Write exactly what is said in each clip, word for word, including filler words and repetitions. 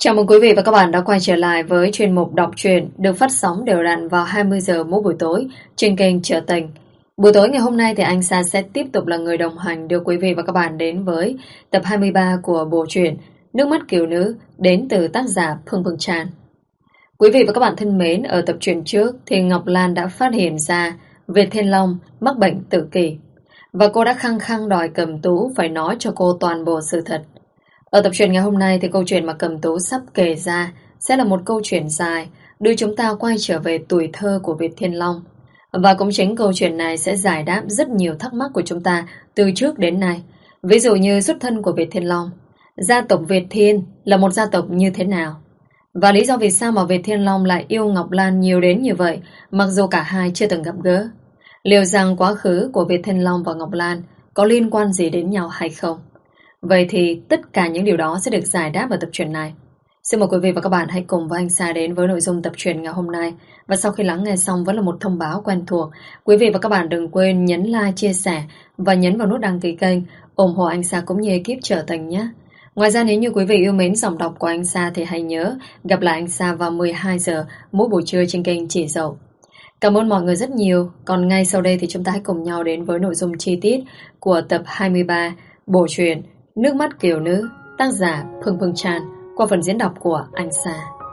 Chào mừng quý vị và các bạn đã quay trở lại với chuyên mục đọc truyện được phát sóng đều đặn vào hai mươi giờ mỗi buổi tối trên kênh Trở Tình. Buổi tối ngày hôm nay thì anh Sa sẽ tiếp tục là người đồng hành đưa quý vị và các bạn đến với tập hai mươi ba của bộ truyện Nước mắt kiều nữ đến từ tác giả Phương Phương Tràn. Quý vị và các bạn thân mến, ở tập truyện trước thì Ngọc Lan đã phát hiện ra Việt Thiên Long mắc bệnh tự kỷ và cô đã khăng khăng đòi Cẩm Tú phải nói cho cô toàn bộ sự thật. Ở tập truyện ngày hôm nay thì câu chuyện mà Cẩm Tú sắp kể ra sẽ là một câu chuyện dài đưa chúng ta quay trở về tuổi thơ của Việt Thiên Long. Và cũng chính câu chuyện này sẽ giải đáp rất nhiều thắc mắc của chúng ta từ trước đến nay. Ví dụ như xuất thân của Việt Thiên Long, gia tộc Việt Thiên là một gia tộc như thế nào, và lý do vì sao mà Việt Thiên Long lại yêu Ngọc Lan nhiều đến như vậy mặc dù cả hai chưa từng gặp gỡ. Liệu rằng quá khứ của Việt Thiên Long và Ngọc Lan có liên quan gì đến nhau hay không? Vậy thì tất cả những điều đó sẽ được giải đáp ở tập truyện này. Xin mời quý vị và các bạn hãy cùng với anh Sa đến với nội dung tập truyện ngày hôm nay. Và sau khi lắng nghe xong vẫn là một thông báo quen thuộc. Quý vị và các bạn đừng quên nhấn like, chia sẻ và nhấn vào nút đăng ký kênh, ủng hộ anh Sa cũng như ekip Trở Tình nhé. Ngoài ra nếu như quý vị yêu mến giọng đọc của anh Sa thì hãy nhớ gặp lại anh Sa vào mười hai giờ mỗi buổi trưa trên kênh Chỉ Dậu. Cảm ơn mọi người rất nhiều. Còn ngay sau đây thì chúng ta hãy cùng nhau đến với nội dung chi tiết của tập hai mươi ba bộ truyện Nước mắt kiều nữ, tác giả Phương Phương Tràn qua phần diễn đọc của anh Sa.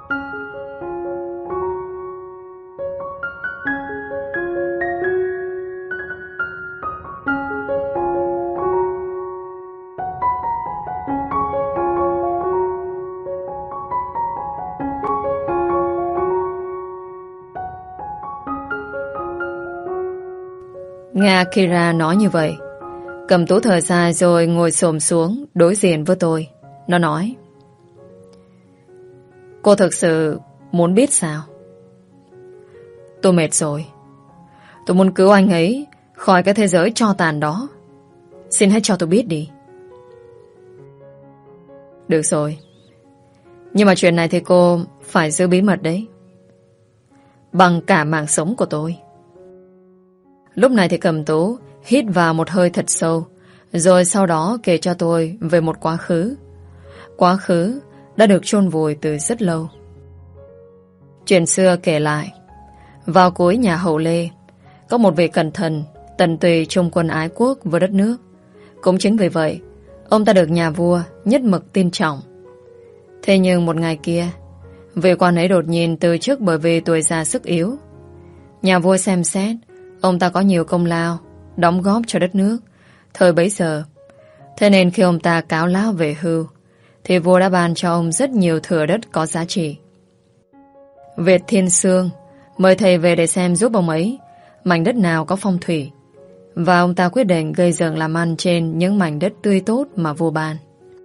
Nghe Kira nói như vậy, Cẩm Tú thở dài rồi ngồi xổm xuống đối diện với tôi. Nó nói: Cô thực sự muốn biết sao? Tôi mệt rồi. Tôi muốn cứu anh ấy khỏi cái thế giới tro tàn đó. Xin hãy cho tôi biết đi. Được rồi. Nhưng mà chuyện này thì cô phải giữ bí mật đấy. Bằng cả mạng sống của tôi. Lúc này thì Cẩm Tú hít vào một hơi thật sâu, rồi sau đó kể cho tôi về một quá khứ. Quá khứ đã được chôn vùi từ rất lâu. Chuyện xưa kể lại, vào cuối nhà Hậu Lê có một vị cẩn thận tận tụy trung quân ái quốc với đất nước. Cũng chính vì vậy ông ta được nhà vua nhất mực tin trọng. Thế nhưng một ngày kia, vị quan ấy đột nhiên từ chức bởi vì tuổi già sức yếu. Nhà vua xem xét ông ta có nhiều công lao đóng góp cho đất nước thời bấy giờ. Thế nên khi ông ta cáo lão về hưu thì vua đã ban cho ông rất nhiều thửa đất có giá trị. Việt Thiên Sương mời thầy về để xem giúp ông ấy mảnh đất nào có phong thủy, và ông ta quyết định gây dựng làm ăn trên những mảnh đất tươi tốt mà vua ban.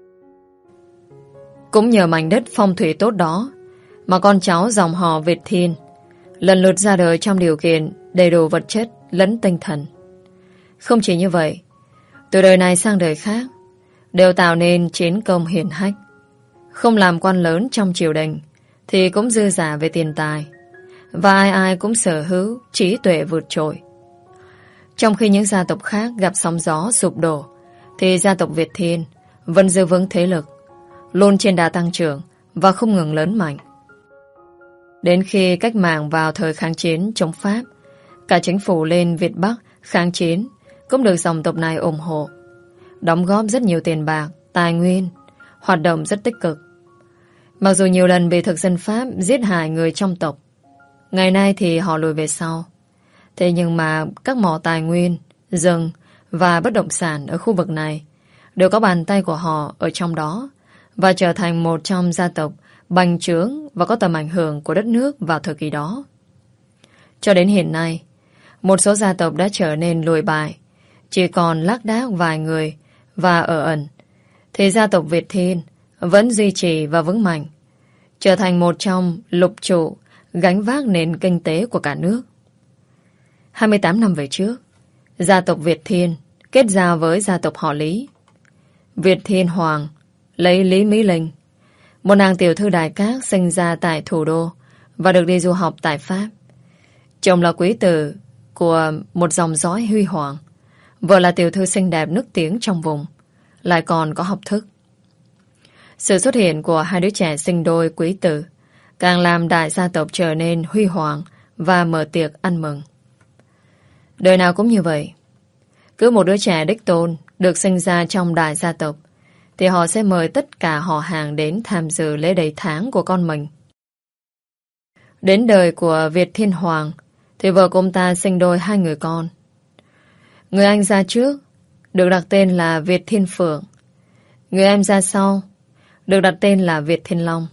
Cũng nhờ mảnh đất phong thủy tốt đó mà con cháu dòng họ Việt Thiên lần lượt ra đời trong điều kiện đầy đủ vật chất lẫn tinh thần. Không chỉ như vậy, từ đời này sang đời khác đều tạo nên chiến công hiển hách. Không làm quan lớn trong triều đình thì cũng dư giả về tiền tài, và ai ai cũng sở hữu trí tuệ vượt trội. Trong khi những gia tộc khác gặp sóng gió sụp đổ, thì gia tộc Việt Thiên vẫn giữ vững thế lực, luôn trên đà tăng trưởng và không ngừng lớn mạnh. Đến khi cách mạng vào thời kháng chiến chống Pháp, cả chính phủ lên Việt Bắc kháng chiến cũng được dòng tộc này ủng hộ, đóng góp rất nhiều tiền bạc, tài nguyên, hoạt động rất tích cực. Mặc dù nhiều lần bị thực dân Pháp giết hại người trong tộc, ngày nay thì họ lùi về sau. Thế nhưng mà các mỏ tài nguyên, rừng và bất động sản ở khu vực này đều có bàn tay của họ ở trong đó, và trở thành một trong gia tộc bành trướng và có tầm ảnh hưởng của đất nước vào thời kỳ đó. Cho đến hiện nay, một số gia tộc đã trở nên lùi bại, chỉ còn lác đác vài người và ở ẩn, thì gia tộc Việt Thiên vẫn duy trì và vững mạnh, trở thành một trong lục trụ gánh vác nền kinh tế của cả nước. hai mươi tám năm về trước, gia tộc Việt Thiên kết giao với gia tộc họ Lý. Việt Thiên Hoàng lấy Lý Mỹ Linh, một nàng tiểu thư đại cát sinh ra tại thủ đô và được đi du học tại Pháp. Chồng là quý tử của một dòng dõi huy hoàng, vợ là tiểu thư xinh đẹp nức tiếng trong vùng, lại còn có học thức. Sự xuất hiện của hai đứa trẻ sinh đôi quý tử càng làm đại gia tộc trở nên huy hoàng và mở tiệc ăn mừng. Đời nào cũng như vậy. Cứ một đứa trẻ đích tôn được sinh ra trong đại gia tộc thì họ sẽ mời tất cả họ hàng đến tham dự lễ đầy tháng của con mình. Đến đời của Việt Thiên Hoàng thì vợ của ông ta sinh đôi hai người con. Người anh ra trước được đặt tên là Việt Thiên Phượng. Người em ra sau được đặt tên là Việt Thiên Long.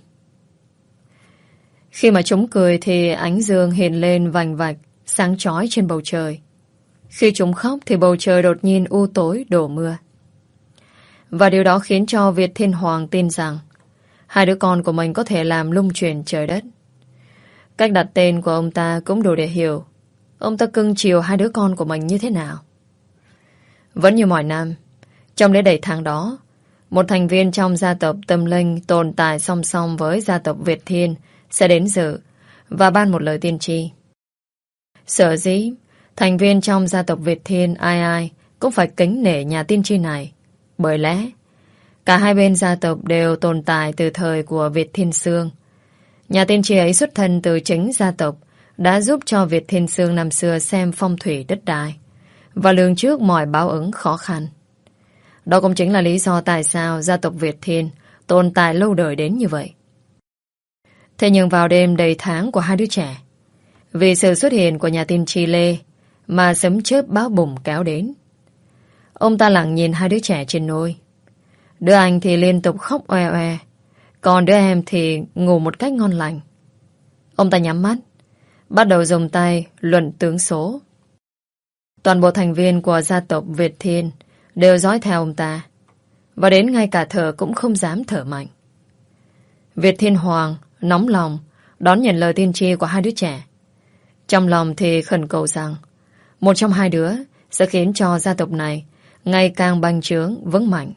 Khi mà chúng cười thì ánh dương hiện lên vành vạch, sáng chói trên bầu trời. Khi chúng khóc thì bầu trời đột nhiên u tối đổ mưa. Và điều đó khiến cho Việt Thiên Hoàng tin rằng hai đứa con của mình có thể làm lung chuyển trời đất. Cách đặt tên của ông ta cũng đủ để hiểu ông ta cưng chiều hai đứa con của mình như thế nào. Vẫn như mọi năm, trong lễ đầy tháng đó, một thành viên trong gia tộc Tâm Linh tồn tại song song với gia tộc Việt Thiên sẽ đến dự và ban một lời tiên tri. Sở dĩ thành viên trong gia tộc Việt Thiên ai ai cũng phải kính nể nhà tiên tri này, bởi lẽ cả hai bên gia tộc đều tồn tại từ thời của Việt Thiên Sương. Nhà tiên tri ấy xuất thân từ chính gia tộc đã giúp cho Việt Thiên Sương năm xưa xem phong thủy đất đai và lường trước mọi báo ứng khó khăn. Đó cũng chính là lý do tại sao gia tộc Việt Thiên tồn tại lâu đời đến như vậy. Thế nhưng vào đêm đầy tháng của hai đứa trẻ, vì sự xuất hiện của nhà tiên tri Lê mà sấm chớp báo bùng kéo đến. Ông ta lặng nhìn hai đứa trẻ trên nôi. Đứa anh thì liên tục khóc oe oe, còn đứa em thì ngủ một cách ngon lành. Ông ta nhắm mắt, bắt đầu dùng tay luận tướng số. Toàn bộ thành viên của gia tộc Việt Thiên đều dõi theo ông ta, và đến ngay cả thở cũng không dám thở mạnh. Việt Thiên Hoàng nóng lòng đón nhận lời tiên tri của hai đứa trẻ. Trong lòng thì khẩn cầu rằng một trong hai đứa sẽ khiến cho gia tộc này ngày càng bành trướng vững mạnh.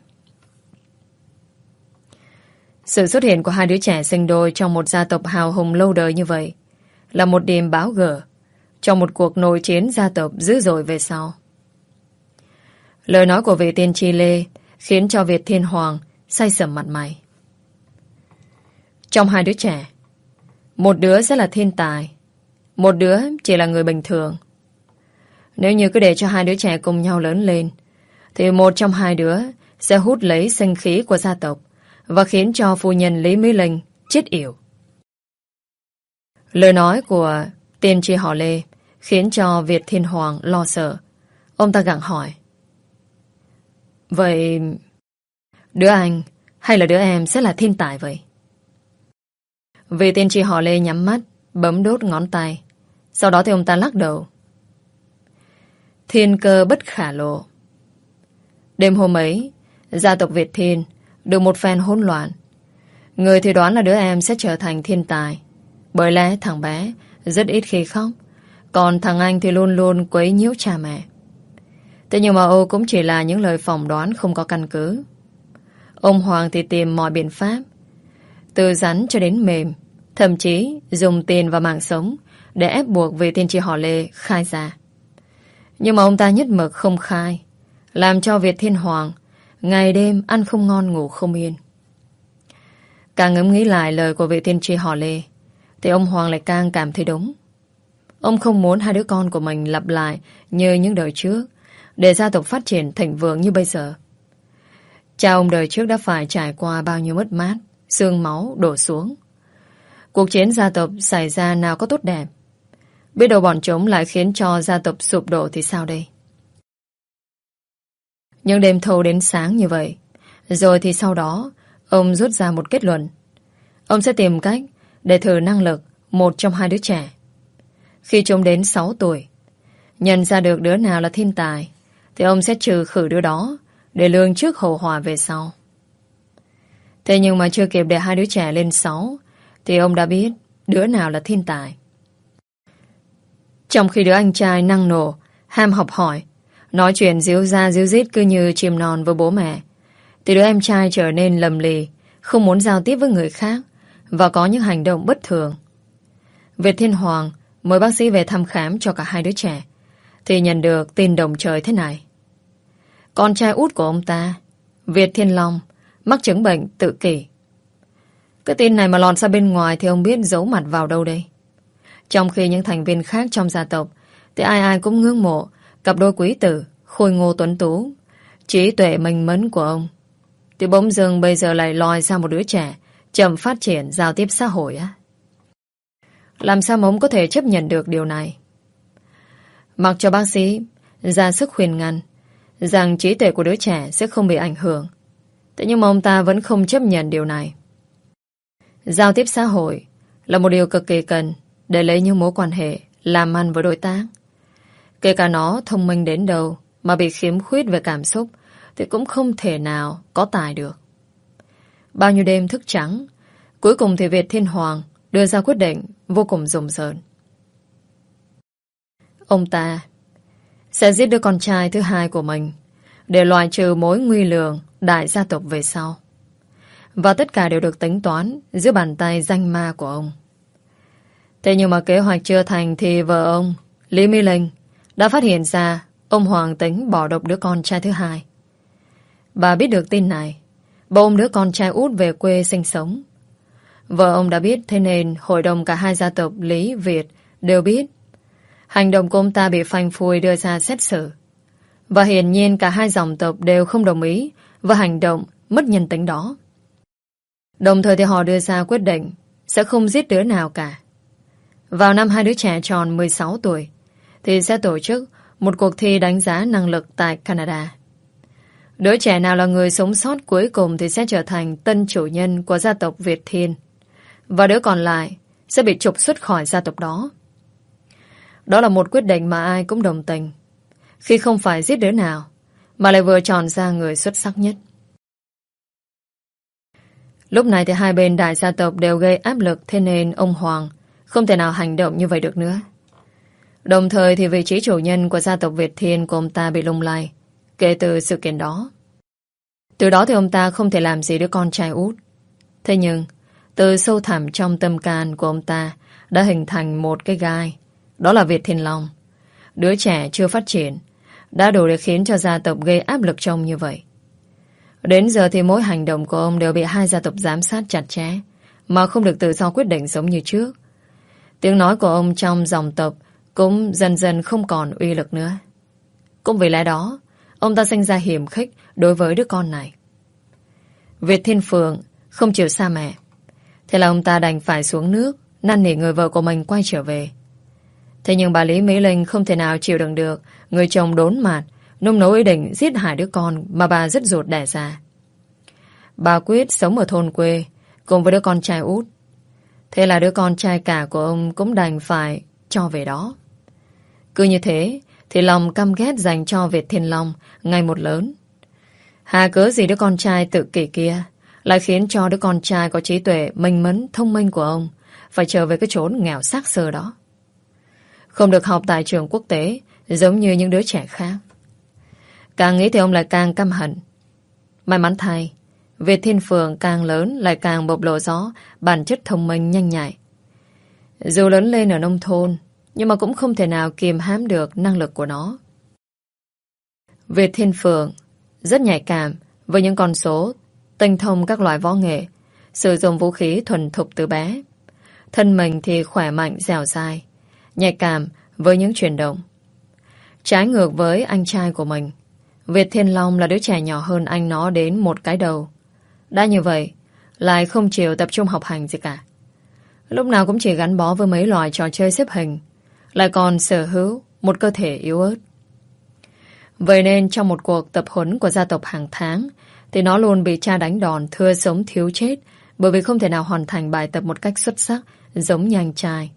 Sự xuất hiện của hai đứa trẻ sinh đôi trong một gia tộc hào hùng lâu đời như vậy là một điểm báo gở trong một cuộc nội chiến gia tộc dữ dội về sau. Lời nói của vị tiên tri Lê khiến cho Việt Thiên Hoàng say sẩm mặt mày. Trong hai đứa trẻ, một đứa sẽ là thiên tài, một đứa chỉ là người bình thường. Nếu như cứ để cho hai đứa trẻ cùng nhau lớn lên thì một trong hai đứa sẽ hút lấy sinh khí của gia tộc và khiến cho phu nhân Lý Mỹ Linh chết yểu. Lời nói của tiên tri họ Lê khiến cho Việt Thiên Hoàng lo sợ. Ông ta gặng hỏi: Vậy đứa anh hay là đứa em sẽ là thiên tài vậy? Vì tiên tri họ Lê nhắm mắt, bấm đốt ngón tay. Sau đó thì ông ta lắc đầu: Thiên cơ bất khả lộ. Đêm hôm ấy, gia tộc Việt Thiên được một phen hỗn loạn. Người thì đoán là đứa em sẽ trở thành thiên tài, bởi lẽ thằng bé rất ít khi khóc, còn thằng anh thì luôn luôn quấy nhiễu cha mẹ. Thế nhưng mà ô cũng chỉ là những lời phỏng đoán không có căn cứ. Ông Hoàng thì tìm mọi biện pháp, từ rắn cho đến mềm, thậm chí dùng tiền và mạng sống để ép buộc vị tiên tri họ Lê khai ra. Nhưng mà ông ta nhất mực không khai, làm cho Việt Thiên Hoàng ngày đêm ăn không ngon ngủ không yên. Càng ngẫm nghĩ lại lời của vị tiên tri họ Lê thì ông Hoàng lại càng cảm thấy đúng. Ông không muốn hai đứa con của mình lặp lại như những đời trước, để gia tộc phát triển thịnh vượng như bây giờ. Cha ông đời trước đã phải trải qua bao nhiêu mất mát, xương máu đổ xuống. Cuộc chiến gia tộc xảy ra nào có tốt đẹp. Biết đâu bọn chúng lại khiến cho gia tộc sụp đổ thì sao đây? Nhưng đêm thâu đến sáng như vậy, rồi thì sau đó ông rút ra một kết luận. Ông sẽ tìm cách để thử năng lực một trong hai đứa trẻ. Khi chúng đến sáu tuổi, nhận ra được đứa nào là thiên tài thì ông sẽ trừ khử đứa đó để lường trước hậu họa về sau. Thế nhưng mà chưa kịp để hai đứa trẻ lên sáu thì ông đã biết đứa nào là thiên tài. Trong khi đứa anh trai năng nổ, ham học hỏi, nói chuyện díu ra díu dít cứ như chim non với bố mẹ, thì đứa em trai trở nên lầm lì, không muốn giao tiếp với người khác và có những hành động bất thường. Việt Thiên Hoàng mời bác sĩ về thăm khám cho cả hai đứa trẻ thì nhận được tin động trời thế này. Con trai út của ông ta, Việt Thiên Long, mắc chứng bệnh tự kỷ, Cái tin này mà lọt ra bên ngoài thì ông biết giấu mặt vào đâu đây? Trong khi những thành viên khác trong gia tộc thì ai ai cũng ngưỡng mộ cặp đôi quý tử khôi ngô tuấn tú, trí tuệ mênh mẫn của ông, thì bỗng dưng bây giờ lại lòi ra một đứa trẻ chậm phát triển giao tiếp xã hội á. Làm sao mà ông có thể chấp nhận được điều này? Mặc cho bác sĩ ra sức khuyên ngăn rằng trí tuệ của đứa trẻ sẽ không bị ảnh hưởng, thế nhưng mà ông ta vẫn không chấp nhận điều này. Giao tiếp xã hội là một điều cực kỳ cần để lấy những mối quan hệ làm ăn với đối tác. Kể cả nó thông minh đến đâu mà bị khiếm khuyết về cảm xúc thì cũng không thể nào có tài được. Bao nhiêu đêm thức trắng, cuối cùng thì Việt Thiên Hoàng đưa ra quyết định vô cùng rùng rợn. Ông ta sẽ giết đứa con trai thứ hai của mình để loại trừ mối nguy lường đại gia tộc về sau. Và tất cả đều được tính toán giữa bàn tay danh ma của ông. Thế nhưng mà kế hoạch chưa thành thì vợ ông, Lý Mỹ Linh, đã phát hiện ra ông Hoàng tính bỏ độc đứa con trai thứ hai. Bà biết được tin này, bà ôm đứa con trai út về quê sinh sống. Vợ ông đã biết, thế nên hội đồng cả hai gia tộc Lý, Việt đều biết. Hành động của ông ta bị phanh phui đưa ra xét xử. Và hiển nhiên cả hai dòng tộc đều không đồng ý với hành động mất nhân tính đó. Đồng thời thì họ đưa ra quyết định sẽ không giết đứa nào cả. Vào năm hai đứa trẻ tròn mười sáu tuổi thì sẽ tổ chức một cuộc thi đánh giá năng lực tại Canada. Đứa trẻ nào là người sống sót cuối cùng thì sẽ trở thành tân chủ nhân của gia tộc Việt Thiên, và đứa còn lại sẽ bị trục xuất khỏi gia tộc đó. Đó là một quyết định mà ai cũng đồng tình, khi không phải giết đứa nào mà lại vừa chọn ra người xuất sắc nhất. Lúc này thì hai bên đại gia tộc đều gây áp lực, thế nên ông Hoàng không thể nào hành động như vậy được nữa. Đồng thời thì vị trí chủ nhân của gia tộc Việt Thiên của ông ta bị lung lay kể từ sự kiện đó. Từ đó thì ông ta không thể làm gì đứa con trai út. Thế nhưng từ sâu thẳm trong tâm can của ông ta đã hình thành một cái gai, đó là Việt Thiên Long. Đứa trẻ chưa phát triển đã đủ để khiến cho gia tộc gây áp lực trông như vậy. Đến giờ thì mỗi hành động của ông đều bị hai gia tộc giám sát chặt chẽ, mà không được tự do quyết định giống như trước. Tiếng nói của ông trong dòng tộc cũng dần dần không còn uy lực nữa. Cũng vì lẽ đó, ông ta sinh ra hiểm khích đối với đứa con này. Việt Thiên Phượng không chịu xa mẹ, thế là ông ta đành phải xuống nước năn nỉ người vợ của mình quay trở về. Thế nhưng bà Lý Mỹ Linh không thể nào chịu đựng được người chồng đốn mạt nung nấu ý định giết hại đứa con mà bà rất ruột đẻ ra. Bà quyết sống ở thôn quê cùng với đứa con trai út. Thế là đứa con trai cả của ông cũng đành phải cho về đó. Cứ như thế thì lòng căm ghét dành cho Việt Thiên Long ngày một lớn. Hà cớ gì đứa con trai tự kỷ kia lại khiến cho đứa con trai có trí tuệ mênh mẫn thông minh của ông phải trở về cái chốn nghèo xác xơ đó, không được học tại trường quốc tế giống như những đứa trẻ khác. Càng nghĩ thì ông lại càng căm hận. May mắn thay, Việt Thiên Phượng càng lớn lại càng bộc lộ rõ bản chất thông minh nhanh nhạy. Dù lớn lên ở nông thôn, nhưng mà cũng không thể nào kiềm hãm được năng lực của nó. Việt Thiên Phượng rất nhạy cảm với những con số, tinh thông các loại võ nghệ, sử dụng vũ khí thuần thục từ bé. Thân mình thì khỏe mạnh dẻo dai, nhạy cảm với những chuyển động. Trái ngược với anh trai của mình, Việt Thiên Long là đứa trẻ nhỏ hơn anh nó đến một cái đầu. Đã như vậy, lại không chịu tập trung học hành gì cả. Lúc nào cũng chỉ gắn bó với mấy loại trò chơi xếp hình, lại còn sở hữu một cơ thể yếu ớt. Vậy nên trong một cuộc tập huấn của gia tộc hàng tháng thì nó luôn bị cha đánh đòn thưa sống thiếu chết, bởi vì không thể nào hoàn thành bài tập một cách xuất sắc giống như anh trai.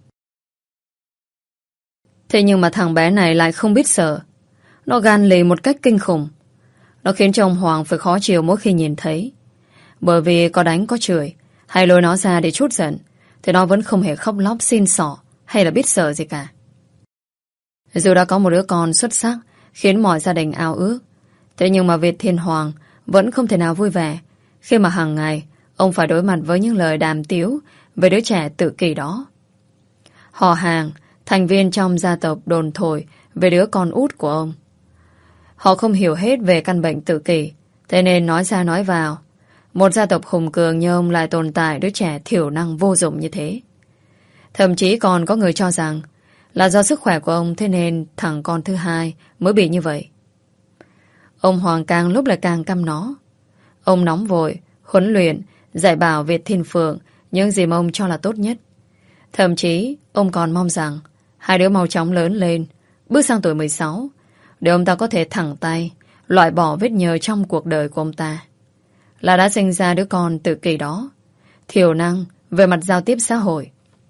Thế nhưng mà thằng bé này lại không biết sợ. Nó gan lì một cách kinh khủng. Nó khiến cho ông Hoàng phải khó chịu mỗi khi nhìn thấy. Bởi vì có đánh có chửi hay lôi nó ra để trút giận thì nó vẫn không hề khóc lóc xin xỏ hay là biết sợ gì cả. Dù đã có một đứa con xuất sắc khiến mọi gia đình ao ước, thế nhưng mà Việt Thiên Hoàng vẫn không thể nào vui vẻ khi mà hàng ngày ông phải đối mặt với những lời đàm tiếu về đứa trẻ tự kỷ đó. Họ hàng, thành viên trong gia tộc đồn thổi về đứa con út của ông. Họ không hiểu hết về căn bệnh tự kỷ, thế nên nói ra nói vào, Một gia tộc hùng cường như ông lại tồn tại đứa trẻ thiểu năng vô dụng như thế. Thậm chí còn có người cho rằng là do sức khỏe của ông, thế nên thằng con thứ hai mới bị như vậy. Ông Hoàng càng lúc lại càng căm nó. Ông nóng vội, huấn luyện, dạy bảo Việt Thiên Phượng những gì mà ông cho là tốt nhất. Thậm chí ông còn mong rằng hai đứa mau chóng lớn lên, bước sang tuổi mười sáu, để ông ta có thể thẳng tay loại bỏ vết nhơ trong cuộc đời của ông ta. Là đã sinh ra đứa con tự kỷ đó, thiểu năng về mặt giao tiếp xã hội.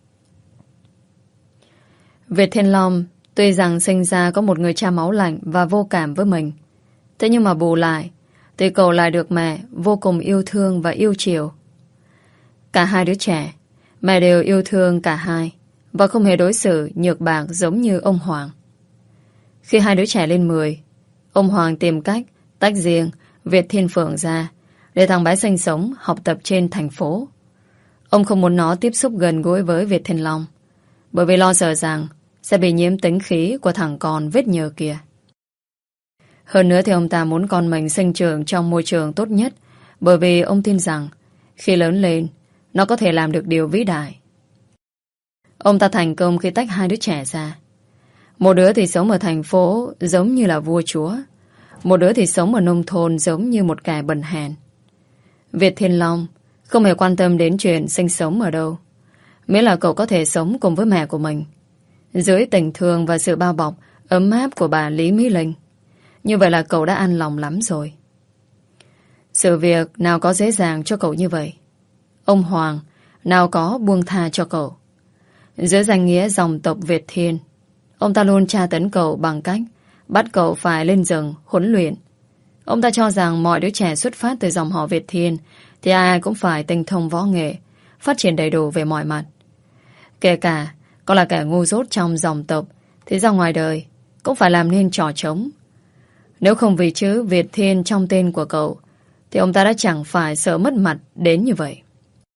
Việt Thiên Long tuy rằng sinh ra có một người cha máu lạnh và vô cảm với mình, thế nhưng mà bù lại thì cậu lại được mẹ vô cùng yêu thương và yêu chiều. Cả hai đứa trẻ, mẹ đều yêu thương cả hai và không hề đối xử nhược bạc giống như ông Hoàng. Khi hai đứa trẻ lên mười, ông Hoàng tìm cách tách riêng Việt Thiên Phượng ra để thằng bé sinh sống, học tập trên thành phố. Ông không muốn nó tiếp xúc gần gũi với Việt Thiên Long, bởi vì lo sợ rằng sẽ bị nhiễm tính khí của thằng con vết nhơ kia. Hơn nữa thì ông ta muốn con mình sinh trưởng trong môi trường tốt nhất, bởi vì ông tin rằng khi lớn lên, nó có thể làm được điều vĩ đại. Ông ta thành công khi tách hai đứa trẻ ra. Một đứa thì sống ở thành phố giống như là vua chúa, một đứa thì sống ở nông thôn giống như một kẻ bần hèn. Việt Thiên Long không hề quan tâm đến chuyện sinh sống ở đâu, miễn là cậu có thể sống cùng với mẹ của mình, dưới tình thương và sự bao bọc ấm áp của bà Lý Mỹ Linh. Như vậy là cậu đã an lòng lắm rồi. Sự việc nào có dễ dàng cho cậu như vậy. Ông Hoàng nào có buông tha cho cậu. Dưới danh nghĩa dòng tộc Việt Thiên, ông ta luôn tra tấn cậu bằng cách bắt cậu phải lên rừng huấn luyện. Ông ta cho rằng mọi đứa trẻ xuất phát từ dòng họ Việt Thiên thì ai cũng phải tinh thông võ nghệ, phát triển đầy đủ về mọi mặt. Kể cả có là kẻ ngu dốt trong dòng tộc thì ra ngoài đời cũng phải làm nên trò trống. Nếu không vì chữ Việt Thiên trong tên của cậu thì ông ta đã chẳng phải sợ mất mặt đến như vậy.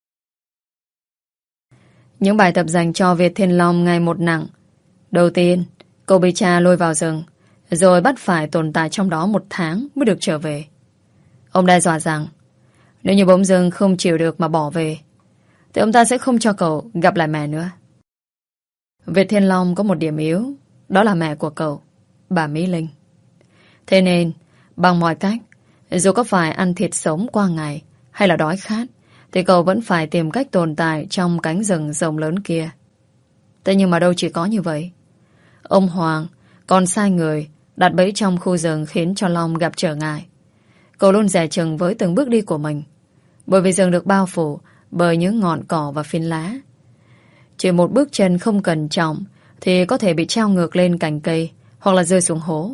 Những bài tập dành cho Việt Thiên Long ngày một nặng. Đầu tiên, cậu bị cha lôi vào rừng, rồi bắt phải tồn tại trong đó một tháng mới được trở về. Ông đe dọa rằng nếu như bỗng dưng không chịu được mà bỏ về thì ông ta sẽ không cho cậu gặp lại mẹ nữa. Việt Thiên Long có một điểm yếu, đó là mẹ của cậu, bà Mỹ Linh. Thế nên, bằng mọi cách, dù có phải ăn thịt sống qua ngày hay là đói khát, thì cậu vẫn phải tìm cách tồn tại trong cánh rừng rộng lớn kia. Thế nhưng mà đâu chỉ có như vậy. Ông Hoàng còn sai người đặt bẫy trong khu rừng khiến cho Long gặp trở ngại. Cậu luôn dè chừng với từng bước đi của mình, bởi vì rừng được bao phủ bởi những ngọn cỏ và phiến lá. Chỉ một bước chân không cẩn trọng thì có thể bị treo ngược lên cành cây hoặc là rơi xuống hố.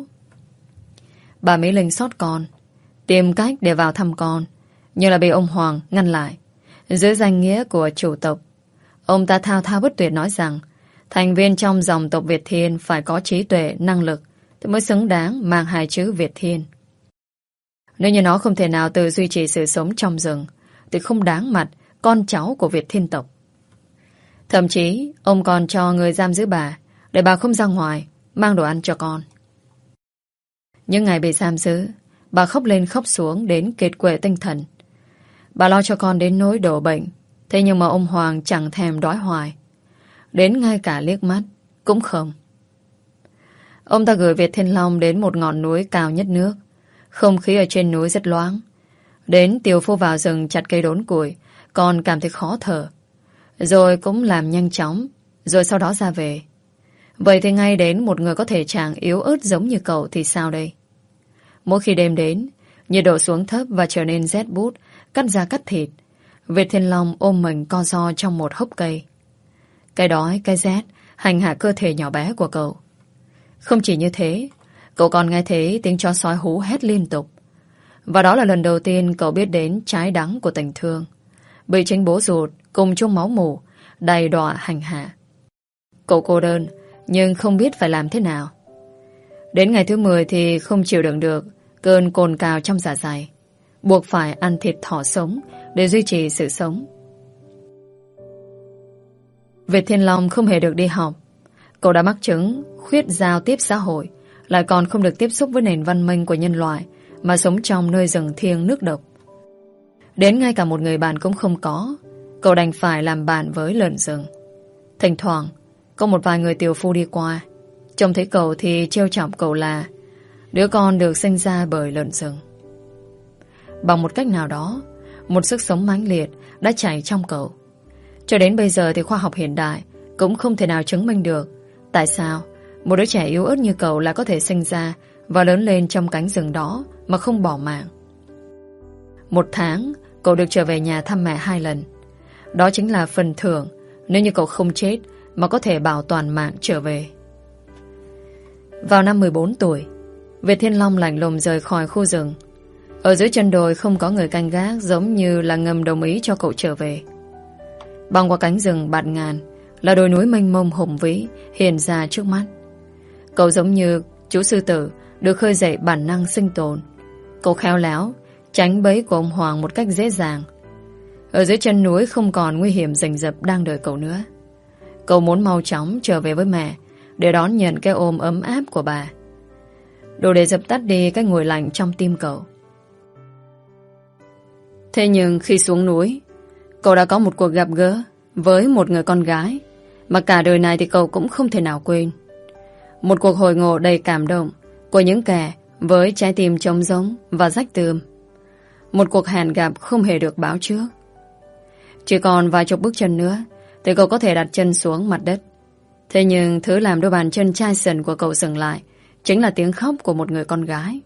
Bà Mỹ Linh sót con, tìm cách để vào thăm con, nhưng là bị ông Hoàng ngăn lại. Dưới danh nghĩa của chủ tộc, ông ta thao thao bất tuyệt nói rằng thành viên trong dòng tộc Việt Thiên phải có trí tuệ, năng lực thì mới xứng đáng mang hai chữ Việt Thiên. Nếu như nó không thể nào tự duy trì sự sống trong rừng thì không đáng mặt con cháu của Việt Thiên tộc. Thậm chí ông còn cho người giam giữ bà để bà không ra ngoài mang đồ ăn cho con. Những ngày bị giam giữ, bà khóc lên khóc xuống đến kiệt quệ tinh thần. Bà lo cho con đến nỗi đổ bệnh, thế nhưng mà ông Hoàng chẳng thèm đói hoài, đến ngay cả liếc mắt cũng không. Ông ta gửi Việt Thiên Long đến một ngọn núi cao nhất nước. Không khí ở trên núi rất loáng. Đến Tiều Phu vào rừng chặt cây đốn củi, còn cảm thấy khó thở, rồi cũng làm nhanh chóng, rồi sau đó ra về. Vậy thì ngay đến một người có thể trạng yếu ớt giống như cậu thì sao đây? Mỗi khi đêm đến, nhiệt độ xuống thấp và trở nên rét bút, cắt da cắt thịt, Việt Thiên Long ôm mình co ro trong một hốc cây. Cái đói, cái rét hành hạ cơ thể nhỏ bé của cậu. Không chỉ như thế, cậu còn nghe thấy tiếng chó sói hú hét liên tục. Và đó là lần đầu tiên cậu biết đến trái đắng của tình thương. Bị chính bố ruột cùng chung máu mủ đầy đọa hành hạ. Cậu cô đơn nhưng không biết phải làm thế nào. Đến ngày thứ mười thì không chịu đựng được cơn cồn cào trong dạ dày, buộc phải ăn thịt thỏ sống để duy trì sự sống. Việt Thiên Long không hề được đi học. Cậu đã mắc chứng khuyết giao tiếp xã hội, lại còn không được tiếp xúc với nền văn minh của nhân loại, mà sống trong nơi rừng thiêng nước độc. Đến ngay cả một người bạn cũng không có, cậu đành phải làm bạn với lợn rừng. Thỉnh thoảng có một vài người tiểu phu đi qua, trông thấy cậu thì trêu chọc cậu là đứa con được sinh ra bởi lợn rừng. Bằng một cách nào đó, một sức sống mãnh liệt đã chảy trong cậu. Cho đến bây giờ thì khoa học hiện đại cũng không thể nào chứng minh được tại sao một đứa trẻ yếu ớt như cậu lại có thể sinh ra và lớn lên trong cánh rừng đó mà không bỏ mạng. Một tháng, cậu được trở về nhà thăm mẹ hai lần. Đó chính là phần thưởng nếu như cậu không chết mà có thể bảo toàn mạng trở về. Vào năm mười bốn tuổi, Việt Thiên Long lạnh lùng rời khỏi khu rừng. Ở dưới chân đồi không có người canh gác, giống như là ngầm đồng ý cho cậu trở về. Băng qua cánh rừng bạt ngàn là đồi núi mênh mông hùng vĩ hiện ra trước mắt. Cậu giống như chú sư tử được khơi dậy bản năng sinh tồn. Cậu khéo léo tránh bẫy của ông Hoàng một cách dễ dàng. Ở dưới chân núi không còn nguy hiểm rình rập đang đợi cậu nữa. Cậu muốn mau chóng trở về với mẹ để đón nhận cái ôm ấm áp của bà, đủ để dập tắt đi cái nguội lạnh trong tim cậu. Thế nhưng khi xuống núi, cậu đã có một cuộc gặp gỡ với một người con gái mà cả đời này thì cậu cũng không thể nào quên. Một cuộc hồi ngộ đầy cảm động của những kẻ với trái tim trống rỗng và rách tươm. Một cuộc hẹn gặp không hề được báo trước. Chỉ còn vài chục bước chân nữa thì cậu có thể đặt chân xuống mặt đất. Thế nhưng thứ làm đôi bàn chân chai sần của cậu dừng lại chính là tiếng khóc của một người con gái.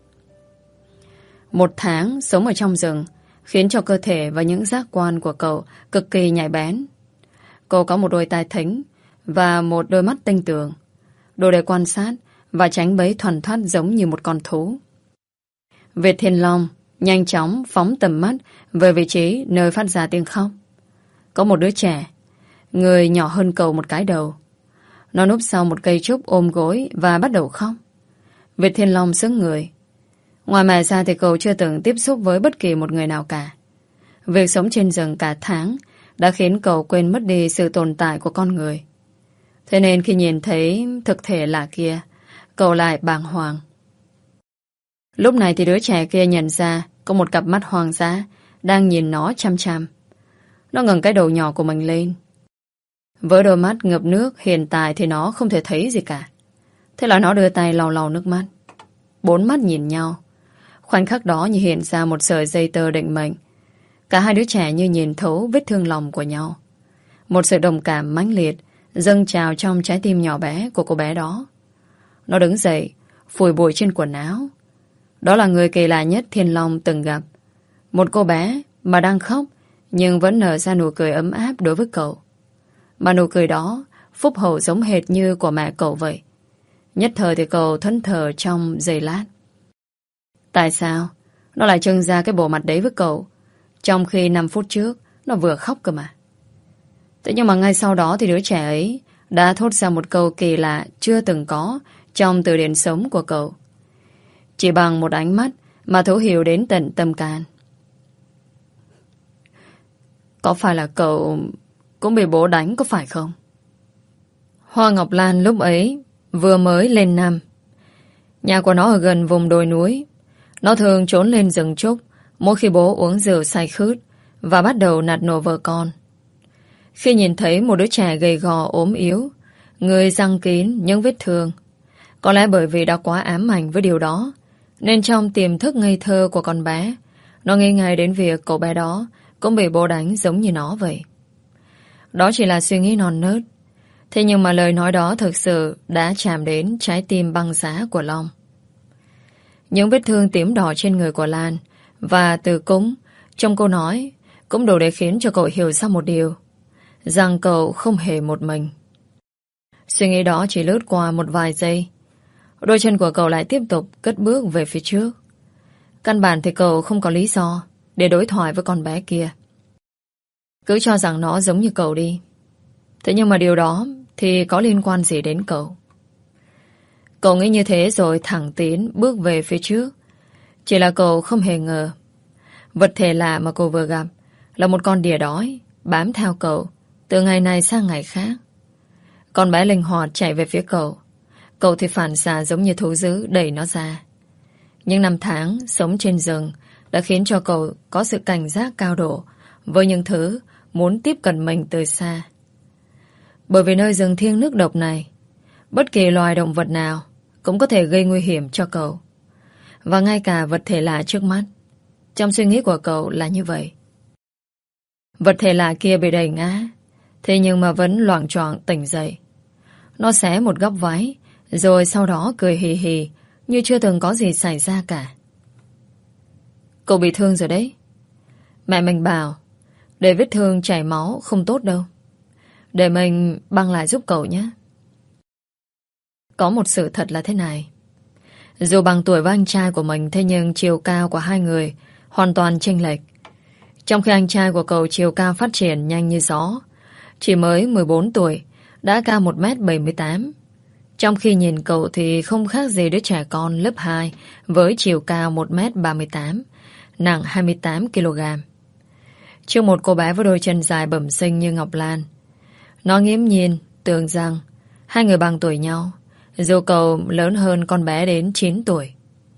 Một tháng sống ở trong rừng khiến cho cơ thể và những giác quan của cậu cực kỳ nhạy bén. Cậu có một đôi tai thính và một đôi mắt tinh tường, đủ để quan sát và tránh bẫy thuần thoát giống như một con thú. Việt Thiên Long nhanh chóng phóng tầm mắt về vị trí nơi phát ra tiếng khóc. Có một đứa trẻ, người nhỏ hơn cậu một cái đầu. Nó núp sau một cây trúc ôm gối và bắt đầu khóc. Việt Thiên Long sững người. Ngoài mẹ ra thì cậu chưa từng tiếp xúc với bất kỳ một người nào cả. Việc sống trên rừng cả tháng đã khiến cậu quên mất đi sự tồn tại của con người. Thế nên khi nhìn thấy thực thể lạ kia, cậu lại bàng hoàng. Lúc này thì đứa trẻ kia nhận ra có một cặp mắt hoang dã đang nhìn nó chăm chăm. Nó ngẩng cái đầu nhỏ của mình lên. Với đôi mắt ngập nước hiện tại thì nó không thể thấy gì cả. Thế là nó đưa tay lau lau nước mắt. Bốn mắt nhìn nhau. Khoảnh khắc đó như hiện ra một sợi dây tơ định mệnh. Cả hai đứa trẻ như nhìn thấu vết thương lòng của nhau. Một sự đồng cảm mãnh liệt dâng trào trong trái tim nhỏ bé của cô bé đó. Nó đứng dậy, phủi bụi trên quần áo. Đó là người kỳ lạ nhất Thiên Long từng gặp. Một cô bé mà đang khóc nhưng vẫn nở ra nụ cười ấm áp đối với cậu. Mà nụ cười đó phúc hậu giống hệt như của mẹ cậu vậy. Nhất thời thì cậu thẫn thờ trong giây lát. Tại sao nó lại trưng ra cái bộ mặt đấy với cậu, trong khi năm phút trước nó vừa khóc cơ mà. Thế nhưng mà ngay sau đó thì đứa trẻ ấy đã thốt ra một câu kỳ lạ chưa từng có trong từ điển sống của cậu. Chỉ bằng một ánh mắt mà thấu hiểu đến tận tâm can. Có phải là cậu cũng bị bố đánh có phải không? Hoa Ngọc Lan lúc ấy vừa mới lên năm. Nhà của nó ở gần vùng đồi núi. Nó thường trốn lên rừng trúc mỗi khi bố uống rượu say khướt và bắt đầu nạt nổ vợ con. Khi nhìn thấy một đứa trẻ gầy gò ốm yếu, người răng kín những vết thương, có lẽ bởi vì đã quá ám ảnh với điều đó, nên trong tiềm thức ngây thơ của con bé, nó nghĩ ngay đến việc cậu bé đó cũng bị bố đánh giống như nó vậy. Đó chỉ là suy nghĩ non nớt. Thế nhưng mà lời nói đó thực sự đã chạm đến trái tim băng giá của Long. Những vết thương tím đỏ trên người của Lan và từ cúng trong câu nói cũng đủ để khiến cho cậu hiểu ra một điều, rằng cậu không hề một mình. Suy nghĩ đó chỉ lướt qua một vài giây. Đôi chân của cậu lại tiếp tục cất bước về phía trước. Căn bản thì cậu không có lý do để đối thoại với con bé kia. Cứ cho rằng nó giống như cậu đi. Thế nhưng mà điều đó thì có liên quan gì đến cậu? Cậu nghĩ như thế rồi thẳng tiến bước về phía trước. Chỉ là cậu không hề ngờ vật thể lạ mà cô vừa gặp là một con đỉa đói bám theo cậu từ ngày này sang ngày khác. Con bé linh hoạt chạy về phía cậu. Cậu thì phản xạ giống như thú dữ đẩy nó ra. Những năm tháng sống trên rừng đã khiến cho cậu có sự cảnh giác cao độ với những thứ muốn tiếp cận mình từ xa. Bởi vì nơi rừng thiêng nước độc này, bất kỳ loài động vật nào cũng có thể gây nguy hiểm cho cậu. Và ngay cả vật thể lạ trước mắt, trong suy nghĩ của cậu là như vậy. Vật thể lạ kia bị đẩy ngã, thế nhưng mà vẫn loạng choạng tỉnh dậy. Nó xé một góc váy, rồi sau đó cười hì hì như chưa từng có gì xảy ra cả. Cậu bị thương rồi đấy. Mẹ mình bảo để vết thương chảy máu không tốt đâu. Để mình băng lại giúp cậu nhé. Có một sự thật là thế này. Dù bằng tuổi với anh trai của mình, thế nhưng chiều cao của hai người hoàn toàn chênh lệch. Trong khi anh trai của cậu chiều cao phát triển nhanh như gió, chỉ mới mười bốn tuổi đã cao một mét bảy mươi tám. Trong khi nhìn cậu thì không khác gì đứa trẻ con lớp hai với chiều cao một mét ba mươi tám, nặng hai mươi tám ki lô gam. Trước một cô bé với đôi chân dài bẩm sinh như Ngọc Lan, nó nghiễm nhiên tưởng rằng hai người bằng tuổi nhau, dù cậu lớn hơn con bé đến chín tuổi.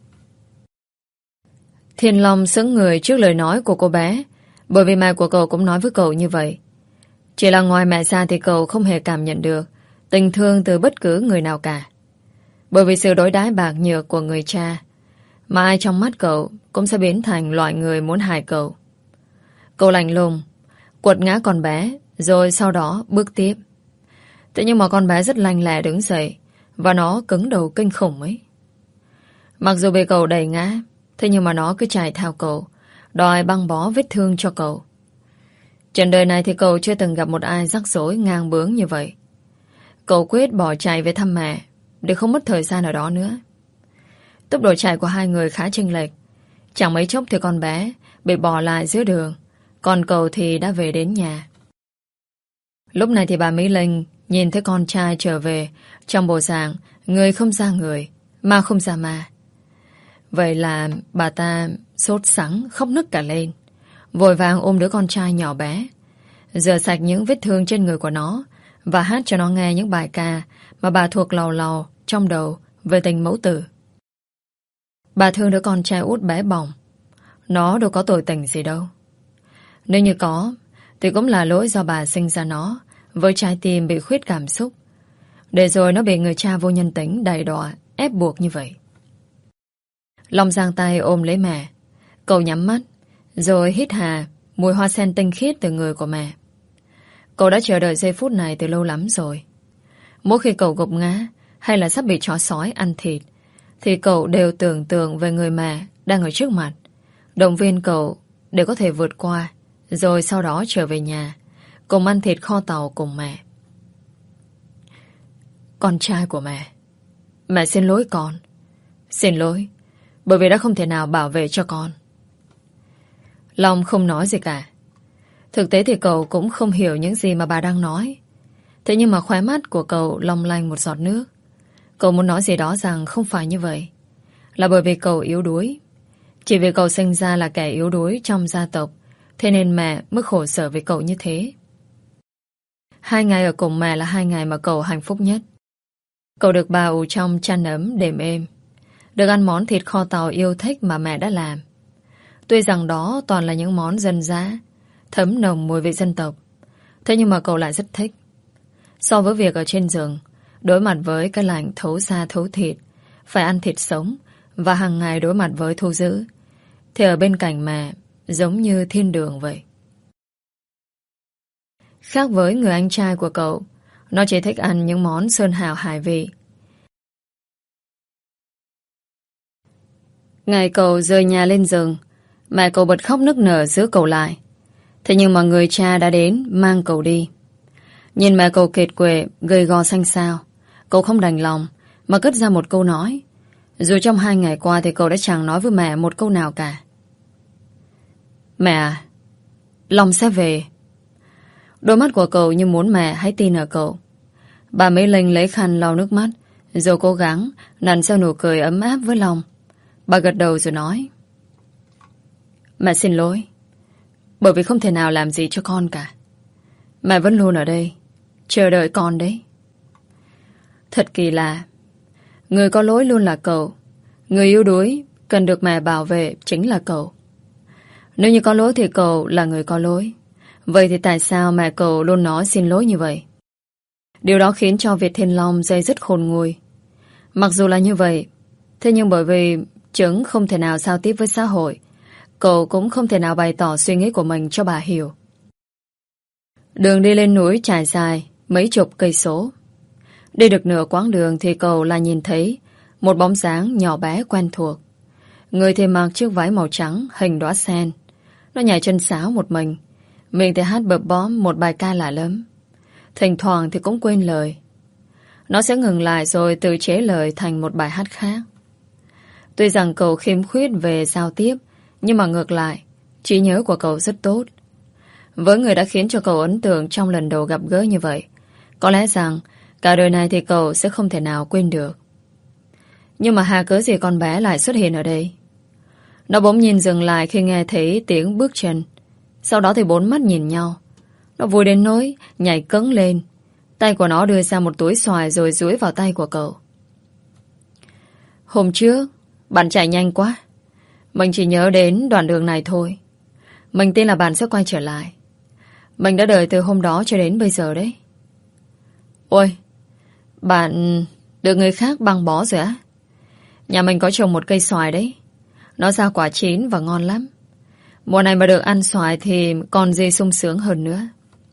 Thiên Long sững người trước lời nói của cô bé, bởi vì mẹ của cậu cũng nói với cậu như vậy. Chỉ là ngoài mẹ ra thì cậu không hề cảm nhận được tình thương từ bất cứ người nào cả. Bởi vì sự đối đãi bạc nhược của người cha, mà ai trong mắt cậu cũng sẽ biến thành loại người muốn hại cậu. Cậu lạnh lùng quật ngã con bé, rồi sau đó bước tiếp. Thế nhưng mà con bé rất lanh lẹ đứng dậy, và nó cứng đầu kinh khủng ấy. Mặc dù bị cậu đẩy ngã, thế nhưng mà nó cứ chạy theo cậu, đòi băng bó vết thương cho cậu. Trên đời này thì cậu chưa từng gặp một ai rắc rối ngang bướng như vậy. Cậu quyết bỏ chạy về thăm mẹ, để không mất thời gian ở đó nữa. Tốc độ chạy của hai người khá chênh lệch. Chẳng mấy chốc thì con bé bị bỏ lại giữa đường, còn cậu thì đã về đến nhà. Lúc này thì bà Mỹ Linh nhìn thấy con trai trở về trong bộ dạng người không ra người, ma không ra ma. Vậy là bà ta sốt sắng khóc nức cả lên, vội vàng ôm đứa con trai nhỏ bé, rửa sạch những vết thương trên người của nó và hát cho nó nghe những bài ca mà bà thuộc lầu lầu trong đầu về tình mẫu tử. Bà thương đứa con trai út bé bỏng. Nó đâu có tội tình gì đâu. Nếu như có thì cũng là lỗi do bà sinh ra nó với trái tim bị khuyết cảm xúc, để rồi nó bị người cha vô nhân tính đày đọa ép buộc như vậy. Long giang tay ôm lấy mẹ. Cậu nhắm mắt rồi hít hà mùi hoa sen tinh khiết từ người của mẹ. Cậu đã chờ đợi giây phút này từ lâu lắm rồi. Mỗi khi cậu gục ngã hay là sắp bị chó sói ăn thịt, thì cậu đều tưởng tượng về người mẹ đang ở trước mặt, động viên cậu để có thể vượt qua, rồi sau đó trở về nhà cùng ăn thịt kho tàu cùng mẹ. Con trai của mẹ, mẹ xin lỗi con. Xin lỗi bởi vì đã không thể nào bảo vệ cho con. Long không nói gì cả. Thực tế thì cậu cũng không hiểu những gì mà bà đang nói. Thế nhưng mà khóe mắt của cậu long lanh một giọt nước. Cậu muốn nói gì đó rằng không phải như vậy, là bởi vì cậu yếu đuối. Chỉ vì cậu sinh ra là kẻ yếu đuối trong gia tộc, thế nên mẹ mới khổ sở với cậu như thế. Hai ngày ở cùng mẹ là hai ngày mà cậu hạnh phúc nhất. Cậu được bà ủ trong chăn ấm đềm êm, được ăn món thịt kho tàu yêu thích mà mẹ đã làm. Tuy rằng đó toàn là những món dân dã, thấm nồng mùi vị dân tộc, thế nhưng mà cậu lại rất thích. So với việc ở trên giường, đối mặt với cái lạnh thấu da thấu thịt, phải ăn thịt sống và hàng ngày đối mặt với thú dữ, thì ở bên cạnh mẹ giống như thiên đường vậy. Khác với người anh trai của cậu, nó chỉ thích ăn những món sơn hào hải vị. Ngày cậu rời nhà lên rừng, mẹ cậu bật khóc nức nở giữ cậu lại. Thế nhưng mà người cha đã đến mang cậu đi. Nhìn mẹ cậu kiệt quệ, gầy gò xanh xao, cậu không đành lòng mà cất ra một câu nói. Dù trong hai ngày qua thì cậu đã chẳng nói với mẹ một câu nào cả. Mẹ à, Long sẽ về. Đôi mắt của cậu như muốn mẹ hãy tin ở cậu. Bà Mỹ Linh lấy khăn lau nước mắt, rồi cố gắng nặn ra nụ cười ấm áp với Long. Bà gật đầu rồi nói: Mẹ xin lỗi, bởi vì không thể nào làm gì cho con cả. Mẹ vẫn luôn ở đây chờ đợi con đấy. Thật kỳ lạ, người có lỗi luôn là cậu. Người yếu đuối cần được mẹ bảo vệ chính là cậu. Nếu như có lỗi thì cậu là người có lỗi. Vậy thì tại sao mẹ cậu luôn nói xin lỗi như vậy? Điều đó khiến cho Việt Thiên Long dây dứt khôn nguôi. Mặc dù là như vậy, thế nhưng bởi vì Trứng không thể nào giao tiếp với xã hội, cậu cũng không thể nào bày tỏ suy nghĩ của mình cho bà hiểu. Đường đi lên núi trải dài mấy chục cây số. Đi được nửa quãng đường thì cậu lại nhìn thấy một bóng dáng nhỏ bé quen thuộc. Người thì mặc chiếc váy màu trắng hình đóa sen. Nó nhảy chân sáo một mình, miệng thì hát bập bóm một bài ca lạ lắm. Thỉnh thoảng thì cũng quên lời. Nó sẽ ngừng lại rồi tự chế lời thành một bài hát khác. Tuy rằng cậu khiếm khuyết về giao tiếp, nhưng mà ngược lại, trí nhớ của cậu rất tốt. Với người đã khiến cho cậu ấn tượng trong lần đầu gặp gỡ như vậy, có lẽ rằng cả đời này thì cậu sẽ không thể nào quên được. Nhưng mà hà cớ gì con bé lại xuất hiện ở đây? Nó bỗng nhìn dừng lại khi nghe thấy tiếng bước chân. Sau đó thì bốn mắt nhìn nhau. Nó vui đến nỗi nhảy cẫng lên. Tay của nó đưa ra một túi xoài rồi dúi vào tay của cậu. Hôm trước bạn chạy nhanh quá. Mình chỉ nhớ đến đoạn đường này thôi. Mình tin là bạn sẽ quay trở lại. Mình đã đợi từ hôm đó cho đến bây giờ đấy. Ôi, bạn được người khác băng bó rồi á? Nhà mình có trồng một cây xoài đấy. Nó ra quả chín và ngon lắm. Mùa này mà được ăn xoài thì còn gì sung sướng hơn nữa.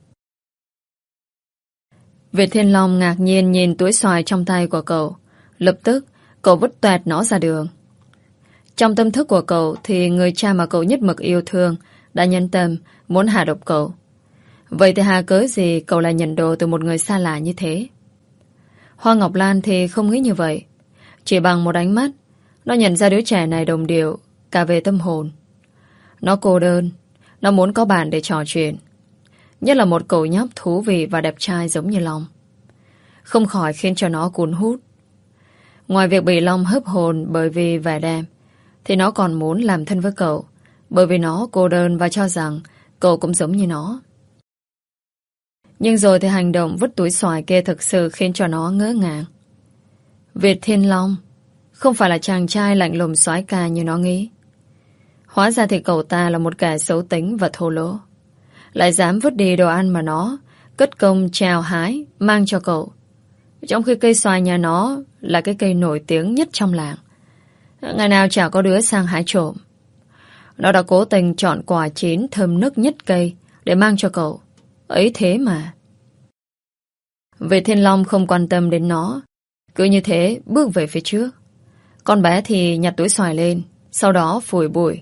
Việt Thiên Long ngạc nhiên nhìn túi xoài trong tay của cậu. Lập tức cậu vứt toẹt nó ra đường. Trong tâm thức của cậu thì người cha mà cậu nhất mực yêu thương đã nhân tâm muốn hạ độc cậu. Vậy thì hà cớ gì cậu lại nhận đồ từ một người xa lạ như thế? Hoa Ngọc Lan thì không nghĩ như vậy. Chỉ bằng một ánh mắt, nó nhận ra đứa trẻ này đồng điệu cả về tâm hồn. Nó cô đơn, nó muốn có bạn để trò chuyện. Nhất là một cậu nhóc thú vị và đẹp trai giống như Long. Không khỏi khiến cho nó cuốn hút. Ngoài việc bị Long hấp hồn bởi vì vẻ đẹp, thì nó còn muốn làm thân với cậu, bởi vì nó cô đơn và cho rằng cậu cũng giống như nó. Nhưng rồi thì hành động vứt túi xoài kia thực sự khiến cho nó ngỡ ngàng. Việt Thiên Long không phải là chàng trai lạnh lùng soái ca như nó nghĩ. Hóa ra thì cậu ta là một kẻ xấu tính và thô lỗ. Lại dám vứt đi đồ ăn mà nó cất công trèo hái mang cho cậu. Trong khi cây xoài nhà nó là cái cây nổi tiếng nhất trong làng. Ngày nào chả có đứa sang hái trộm. Nó đã cố tình chọn quả chín thơm nức nhất cây để mang cho cậu. Ấy thế mà. Việt Thiên Long không quan tâm đến nó. Cứ như thế bước về phía trước. Con bé thì nhặt túi xoài lên, sau đó phủi bụi.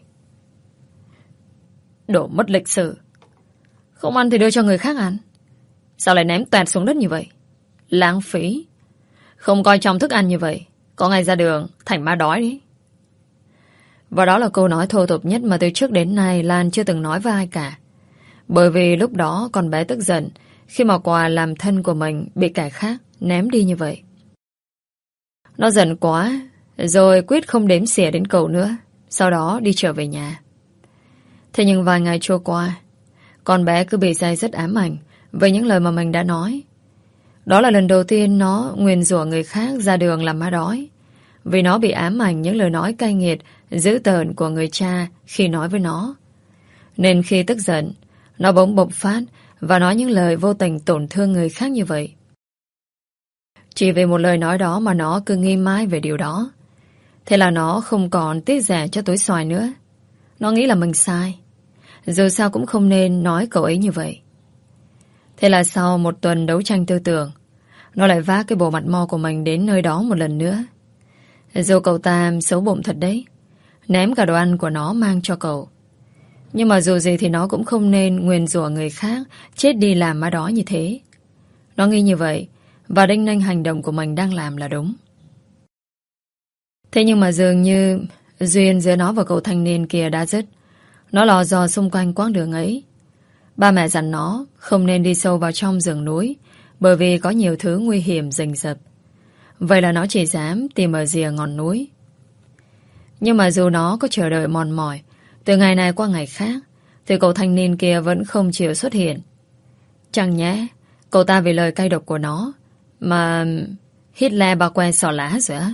Đồ mất lịch sự. Không ăn thì đưa cho người khác ăn. Sao lại ném toẹt xuống đất như vậy? Lãng phí. Không coi trọng thức ăn như vậy, có ngày ra đường thành ma đói đấy. Và đó là câu nói thô tục nhất mà từ trước đến nay Lan chưa từng nói với ai cả. Bởi vì lúc đó con bé tức giận khi mà quà làm thân của mình bị kẻ khác ném đi như vậy. Nó giận quá, rồi quyết không đếm xỉa đến cậu nữa, sau đó đi trở về nhà. Thế nhưng vài ngày trôi qua, con bé cứ bị day dứt ám ảnh về những lời mà mình đã nói. Đó là lần đầu tiên nó nguyền rủa người khác ra đường làm ma đói, vì nó bị ám ảnh những lời nói cay nghiệt, dữ tợn của người cha khi nói với nó. Nên khi tức giận, nó bỗng bộc phát và nói những lời vô tình tổn thương người khác như vậy. Chỉ vì một lời nói đó mà nó cứ nghi mãi về điều đó. Thế là nó không còn tiếc rẻ cho túi xoài nữa. Nó nghĩ là mình sai. Dù sao cũng không nên nói cậu ấy như vậy. Thế là sau một tuần đấu tranh tư tưởng, nó lại vác cái bộ mặt mo của mình đến nơi đó một lần nữa. Dù cậu ta xấu bụng thật đấy, ném cả đồ ăn của nó mang cho cậu. Nhưng mà dù gì thì nó cũng không nên nguyền rủa người khác chết đi làm ma đó như thế. Nó nghĩ như vậy và đinh ninh hành động của mình đang làm là đúng. Thế nhưng mà dường như duyên giữa nó và cậu thanh niên kia đã dứt. Nó lò dò xung quanh quãng đường ấy. Ba mẹ dặn nó không nên đi sâu vào trong rừng núi, bởi vì có nhiều thứ nguy hiểm rình rập. Vậy là nó chỉ dám tìm ở rìa ngọn núi. Nhưng mà dù nó có chờ đợi mòn mỏi từ ngày này qua ngày khác, thì cậu thanh niên kia vẫn không chịu xuất hiện. Chẳng nhẽ cậu ta vì lời cay độc của nó mà Hitler bao que xỏ lá rồi á?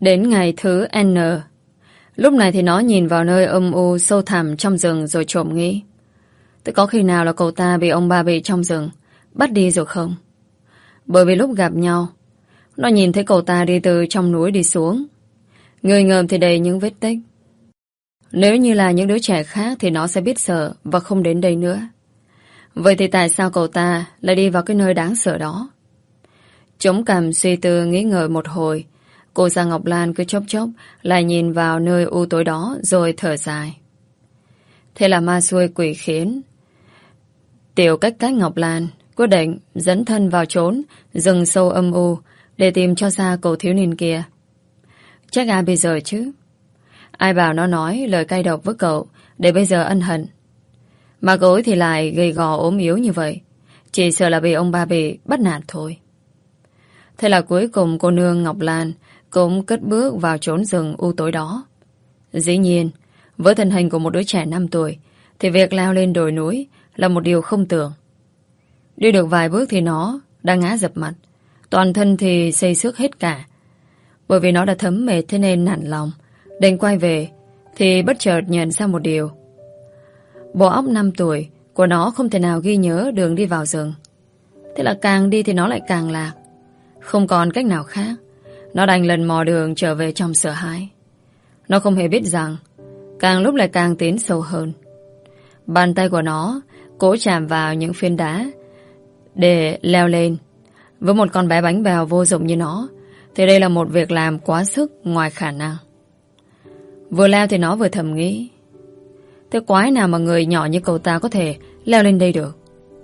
Đến ngày thứ N, lúc này thì nó nhìn vào nơi âm u sâu thẳm trong rừng rồi trộm nghĩ. Thế có khi nào là cậu ta bị ông ba bị trong rừng bắt đi rồi không? Bởi vì lúc gặp nhau, nó nhìn thấy cậu ta đi từ trong núi đi xuống. Người ngợm thì đầy những vết tích. Nếu như là những đứa trẻ khác thì nó sẽ biết sợ và không đến đây nữa. Vậy thì tại sao cậu ta lại đi vào cái nơi đáng sợ đó? Chống cằm suy tư nghĩ ngợi một hồi, cô Giang Ngọc Lan cứ chốc chốc lại nhìn vào nơi u tối đó rồi thở dài. Thế là ma xuôi quỷ khiến. Tiểu cách cách Ngọc Lan quyết định dẫn thân vào trốn rừng sâu âm u để tìm cho ra cậu thiếu niên kia. Chắc ai bây giờ chứ? Ai bảo nó nói lời cay độc với cậu để bây giờ ân hận. Mà cậu ấy thì lại gầy gò ốm yếu như vậy, chỉ sợ là bị ông ba bị bắt nạt thôi. Thế là cuối cùng cô nương Ngọc Lan cũng cất bước vào trốn rừng u tối đó. Dĩ nhiên, với thân hình của một đứa trẻ năm tuổi thì việc leo lên đồi núi là một điều không tưởng. Đi được vài bước thì nó đã ngã dập mặt, toàn thân thì xây xước hết cả. Bởi vì nó đã thấm mệt thế nên nản lòng, định quay về thì bất chợt nhận ra một điều. Bộ óc năm tuổi của nó không thể nào ghi nhớ đường đi vào rừng. Thế là càng đi thì nó lại càng lạc. Không còn cách nào khác, nó đành lần mò đường trở về trong sợ hãi. Nó không hề biết rằng càng lúc lại càng tiến sâu hơn. Bàn tay của nó cố chạm vào những phiến đá để leo lên. Với một con bé bánh bèo vô dụng như nó thì đây là một việc làm quá sức ngoài khả năng. Vừa leo thì nó vừa thầm nghĩ, thế quái nào mà người nhỏ như cậu ta có thể leo lên đây được.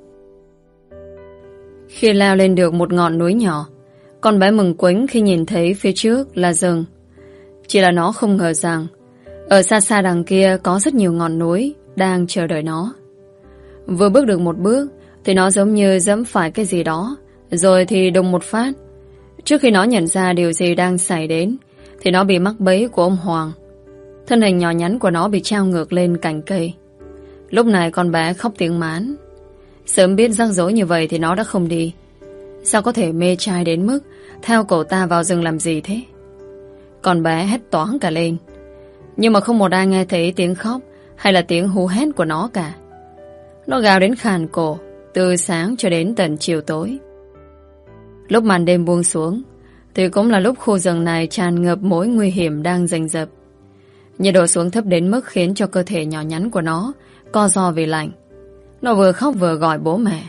Khi leo lên được một ngọn núi nhỏ, con bé mừng quính khi nhìn thấy phía trước là rừng. Chỉ là nó không ngờ rằng ở xa xa đằng kia có rất nhiều ngọn núi đang chờ đợi nó. Vừa bước được một bước thì nó giống như giẫm phải cái gì đó, rồi thì đùng một phát. Trước khi nó nhận ra điều gì đang xảy đến thì nó bị mắc bẫy của ông Hoàng. Thân hình nhỏ nhắn của nó bị treo ngược lên cành cây. Lúc này con bé khóc tiếng mán. Sớm biết rắc rối như vậy thì nó đã không đi. Sao có thể mê trai đến mức theo cậu ta vào rừng làm gì thế? Con bé hét toáng cả lên. Nhưng mà không một ai nghe thấy tiếng khóc hay là tiếng hú hét của nó cả. Nó gào đến khàn cổ từ sáng cho đến tận chiều tối. Lúc màn đêm buông xuống thì cũng là lúc khu rừng này tràn ngập mối nguy hiểm đang rình rập. Nhiệt độ xuống thấp đến mức khiến cho cơ thể nhỏ nhắn của nó co ro vì lạnh. Nó vừa khóc vừa gọi bố mẹ.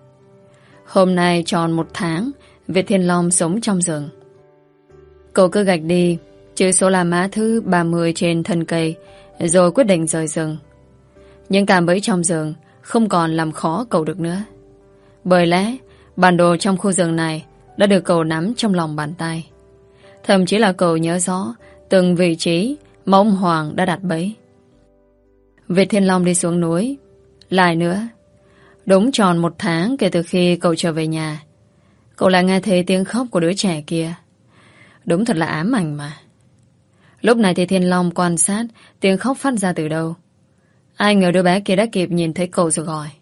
Hôm nay tròn một tháng Việt Thiên Long sống trong rừng. Cậu cứ gạch đi chữ số la mã thứ ba mươi trên thân cây, rồi quyết định rời rừng. Nhưng cạm bẫy trong rừng không còn làm khó cậu được nữa. Bởi lẽ bản đồ trong khu rừng này đã được cậu nắm trong lòng bàn tay. Thậm chí là cậu nhớ rõ từng vị trí mà ông Hoàng đã đặt bẫy. Việt Thiên Long đi xuống núi. Lại nữa, đúng tròn một tháng kể từ khi cậu trở về nhà, cậu lại nghe thấy tiếng khóc của đứa trẻ kia. Đúng thật là ám ảnh mà. Lúc này thì Thiên Long quan sát tiếng khóc phát ra từ đâu. Ai ngờ đứa bé kia đã kịp nhìn thấy cậu rồi gọi.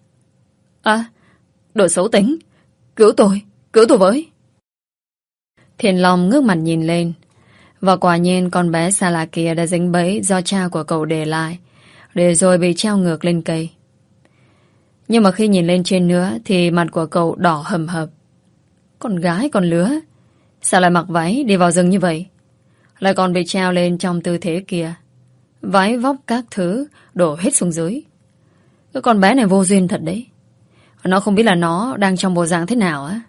À, đồ xấu tính, cứu tôi, cứu tôi với. Thiên Long ngước mặt nhìn lên. Và quả nhiên con bé xa lạ kia đã dính bẫy do cha của cậu để lại, để rồi bị treo ngược lên cây. Nhưng mà khi nhìn lên trên nữa thì mặt của cậu đỏ hầm hập. Con gái con lứa, sao lại mặc váy đi vào rừng như vậy? Lại còn bị treo lên trong tư thế kia. Váy vóc các thứ đổ hết xuống dưới. Cái con bé này vô duyên thật đấy. Nó không biết là nó đang trong bộ dạng thế nào á.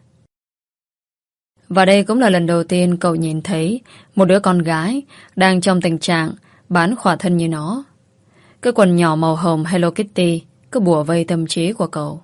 Và đây cũng là lần đầu tiên cậu nhìn thấy một đứa con gái đang trong tình trạng bán khỏa thân như nó. Cái quần nhỏ màu hồng Hello Kitty cứ bủa vây tâm trí của cậu.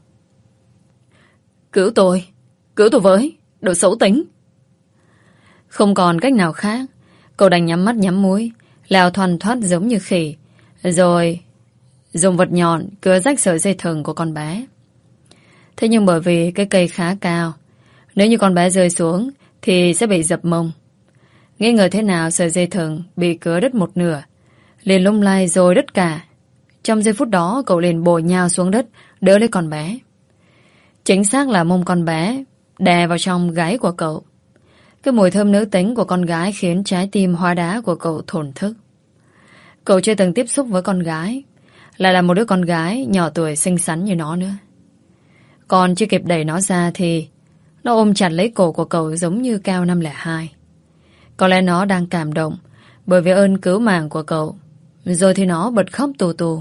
Cứu tôi, cứu tôi với, đồ xấu tính. Không còn cách nào khác, cậu đành nhắm mắt nhắm mũi, leo thoăn thoắt giống như khỉ, rồi dùng vật nhọn cưa rách sợi dây thừng của con bé. Thế nhưng bởi vì cái cây khá cao, nếu như con bé rơi xuống thì sẽ bị dập mông. Nghi ngờ thế nào sợi dây thừng bị cứa đứt một nửa, liền lung lay rồi đứt cả. Trong giây phút đó cậu liền bổ nhào xuống đất đỡ lấy con bé. Chính xác là mông con bé đè vào trong gáy của cậu. Cái mùi thơm nữ tính của con gái khiến trái tim hóa đá của cậu thổn thức. Cậu chưa từng tiếp xúc với con gái, lại là một đứa con gái nhỏ tuổi xinh xắn như nó nữa. Còn chưa kịp đẩy nó ra thì nó ôm chặt lấy cổ của cậu giống như Cao năm không hai. Có lẽ nó đang cảm động bởi vì ơn cứu mạng của cậu. Rồi thì nó bật khóc tù tù.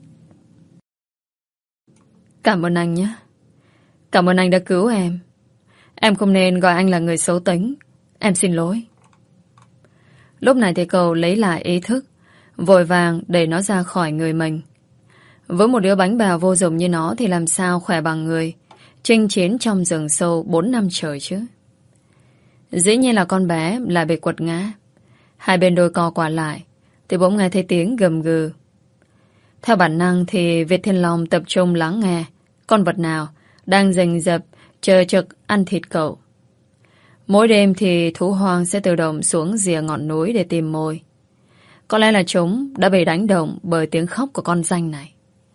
Cảm ơn anh nhé. Cảm ơn anh đã cứu em. Em không nên gọi anh là người xấu tính. Em xin lỗi. Lúc này thì cậu lấy lại ý thức, vội vàng đẩy nó ra khỏi người mình. Với một đứa bánh bào vô dụng như nó thì làm sao khỏe bằng người chinh chiến trong rừng sâu bốn năm trời chứ. Dĩ nhiên là con bé lại bị quật ngã. Hai bên đôi co quả lại thì bỗng nghe thấy tiếng gầm gừ. Theo bản năng thì Việt Thiên Long tập trung lắng nghe con vật nào đang rình rập chờ trực ăn thịt cậu. Mỗi đêm thì thú hoang sẽ tự động xuống rìa ngọn núi để tìm mồi. Có lẽ là chúng đã bị đánh động bởi tiếng khóc của con ranh này.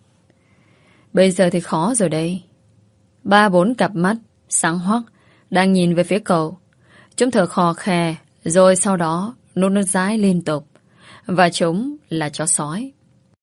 Bây giờ thì khó rồi đây. Ba bốn cặp mắt sáng hoắc đang nhìn về phía cậu. Chúng thở khò khè, rồi sau đó nuốt nước dãi liên tục. Và chúng là chó sói.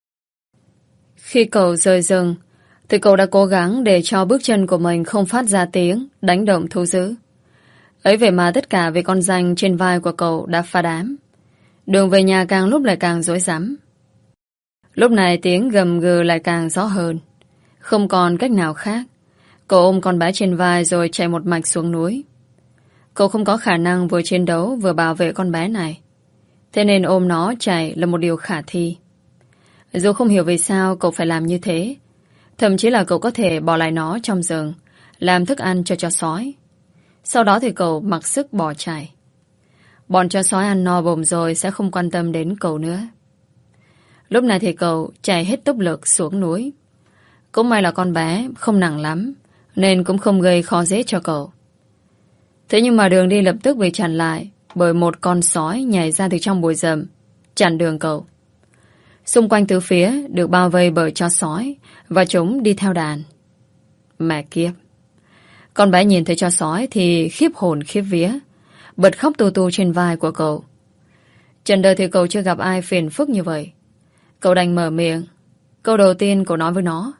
Khi cậu rời rừng thì cậu đã cố gắng để cho bước chân của mình không phát ra tiếng đánh động thú dữ. Ấy vậy mà tất cả vì con ranh trên vai của cậu đã phá đám. Đường về nhà càng lúc lại càng rối rắm. Lúc này tiếng gầm gừ lại càng rõ hơn. Không còn cách nào khác, cậu ôm con bé trên vai rồi chạy một mạch xuống núi. Cậu không có khả năng vừa chiến đấu vừa bảo vệ con bé này. Thế nên ôm nó chạy là một điều khả thi. Dù không hiểu vì sao cậu phải làm như thế, thậm chí là cậu có thể bỏ lại nó trong rừng, làm thức ăn cho chó sói. Sau đó thì cậu mặc sức bỏ chạy. Bọn chó sói ăn no bụng rồi sẽ không quan tâm đến cậu nữa. Lúc này thì cậu chạy hết tốc lực xuống núi. Cũng may là con bé không nặng lắm, nên cũng không gây khó dễ cho cậu. Thế nhưng mà đường đi lập tức bị chặn lại bởi một con sói nhảy ra từ trong bụi rậm, chặn đường cậu. Xung quanh tứ phía được bao vây bởi chó sói, và chúng đi theo đàn. Mẹ kiếp! Con bé nhìn thấy chó sói thì khiếp hồn khiếp vía, bật khóc tù tù trên vai của cậu. Trần đời thì cậu chưa gặp ai phiền phức như vậy. Cậu đành mở miệng. Câu đầu tiên cậu nói với nó: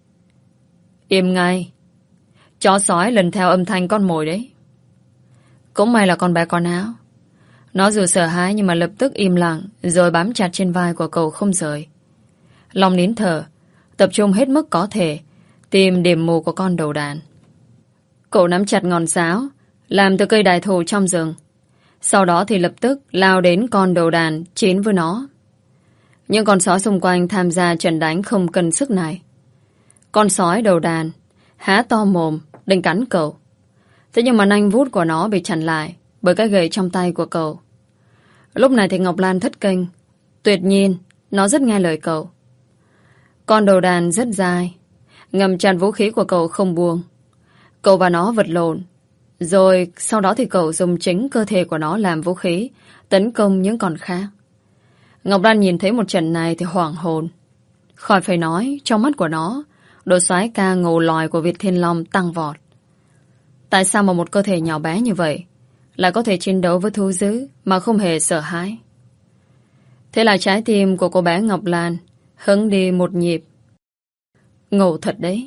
im ngay. Chó sói lần theo âm thanh con mồi đấy. Cũng may là con bé con áo. Nó dù sợ hãi nhưng mà lập tức im lặng, rồi bám chặt trên vai của cậu không rời. Lòng nín thở, tập trung hết mức có thể tìm điểm mù của con đầu đàn. Cậu nắm chặt ngọn giáo làm từ cây đại thụ trong rừng. Sau đó thì lập tức lao đến con đầu đàn chiến với nó. Những con sói xung quanh tham gia trận đánh không cần sức này. Con sói đầu đàn há to mồm định cắn cậu. Thế nhưng mà nanh vuốt của nó bị chặn lại bởi cái gậy trong tay của cậu. Lúc này thì Ngọc Lan thất kinh. Tuyệt nhiên nó rất nghe lời cậu. Con đầu đàn rất dài, ngầm chặt vũ khí của cậu không buông. Cậu và nó vật lộn. Rồi sau đó thì cậu dùng chính cơ thể của nó làm vũ khí tấn công những con khác. Ngọc Lan nhìn thấy một trận này thì hoảng hồn. Khỏi phải nói, trong mắt của nó, độ soái ca ngầu lòi của Việt Thiên Long tăng vọt. Tại sao mà một cơ thể nhỏ bé như vậy lại có thể chiến đấu với thú dữ mà không hề sợ hãi? Thế là trái tim của cô bé Ngọc Lan hững đi một nhịp. Ngầu thật đấy.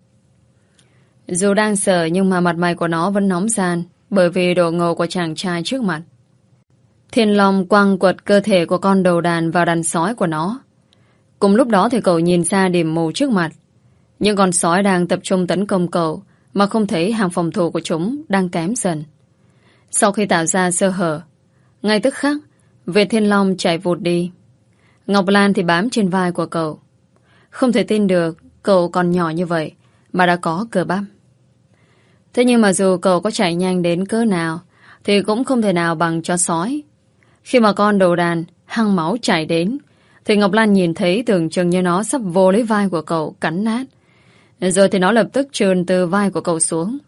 Dù đang sợ nhưng mà mặt mày của nó vẫn nóng ran bởi vì độ ngầu của chàng trai trước mặt. Thiên Long quăng quật cơ thể của con đầu đàn vào đàn sói của nó. Cùng lúc đó thì cậu nhìn ra điểm mù trước mặt. Những con sói đang tập trung tấn công cậu mà không thấy hàng phòng thủ của chúng đang kém dần. Sau khi tạo ra sơ hở, ngay tức khắc Việt Thiên Long chạy vụt đi. Ngọc Lan thì bám trên vai của cậu. Không thể tin được cậu còn nhỏ như vậy mà đã có cơ bắp. Thế nhưng mà dù cậu có chạy nhanh đến cỡ nào thì cũng không thể nào bằng chó sói. Khi mà con đầu đàn hăng máu chạy đến thì Ngọc Lan nhìn thấy tưởng chừng như nó sắp vô lấy vai của cậu cắn nát. Rồi thì nó lập tức trườn từ vai của cậu xuống.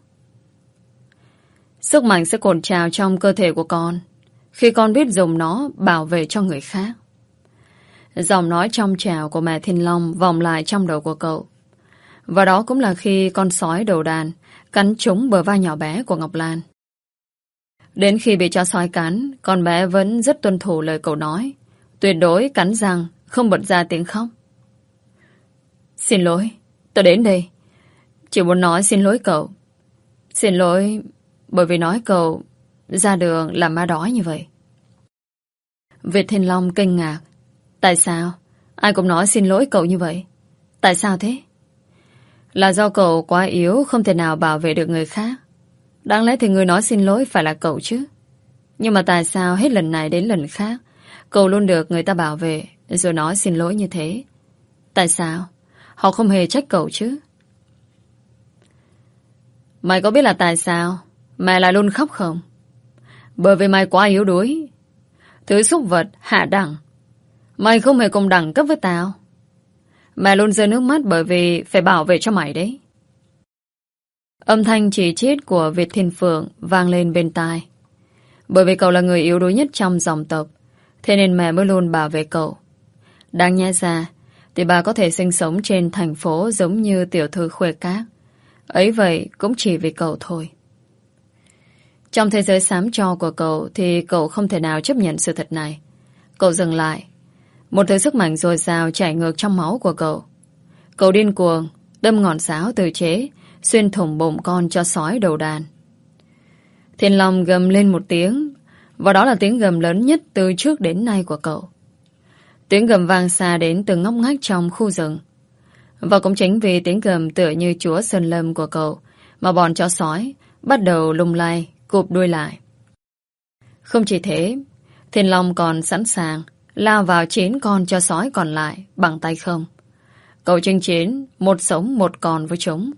Sức mạnh sẽ cồn trào trong cơ thể của con khi con biết dùng nó bảo vệ cho người khác. Giọng nói trong trào của mẹ Thiên Long vòng lại trong đầu của cậu. Và đó cũng là khi con sói đầu đàn cắn trúng bờ vai nhỏ bé của Ngọc Lan. Đến khi bị chó sói cắn, con bé vẫn rất tuân thủ lời cậu nói. Tuyệt đối cắn răng, không bật ra tiếng khóc. Xin lỗi, tôi đến đây. Chỉ muốn nói xin lỗi cậu. Xin lỗi bởi vì nói cậu ra đường làm ma đói như vậy. Việt Thiên Long kinh ngạc. Tại sao? Ai cũng nói xin lỗi cậu như vậy. Tại sao thế? Là do cậu quá yếu, không thể nào bảo vệ được người khác. Đáng lẽ thì người nói xin lỗi phải là cậu chứ. Nhưng mà tại sao hết lần này đến lần khác cậu luôn được người ta bảo vệ rồi nói xin lỗi như thế? Tại sao? Họ không hề trách cậu chứ. Mày có biết là tại sao mày lại luôn khóc không? Bởi vì mày quá yếu đuối. Thứ súc vật hạ đẳng. Mày không hề cùng đẳng cấp với tao. Mày luôn rơi nước mắt bởi vì phải bảo vệ cho mày đấy. Âm thanh chỉ trích của Việt Thiên Phượng vang lên bên tai. Bởi vì cậu là người yếu đuối nhất trong dòng tộc, thế nên mẹ mới luôn bảo vệ cậu. Đáng nhẽ ra thì bà có thể sinh sống trên thành phố giống như tiểu thư Khuê Các. Ấy vậy cũng chỉ vì cậu thôi. Trong thế giới xám tro của cậu thì cậu không thể nào chấp nhận sự thật này. Cậu dừng lại. Một thứ sức mạnh dồi dào chảy ngược trong máu của cậu. Cậu điên cuồng đâm ngọn giáo tự chế xuyên thủng bụng con chó sói đầu đàn. Thiên Long gầm lên một tiếng, và đó là tiếng gầm lớn nhất từ trước đến nay của cậu. Tiếng gầm vang xa đến từng ngóc ngách trong khu rừng. Và cũng chính vì tiếng gầm tựa như chúa sơn lâm của cậu mà bọn chó sói bắt đầu lung lay, cụp đuôi lại. Không chỉ thế, Thiên Long còn sẵn sàng lao vào chín con chó sói còn lại bằng tay không. Cậu chinh chiến một sống một còn với chúng.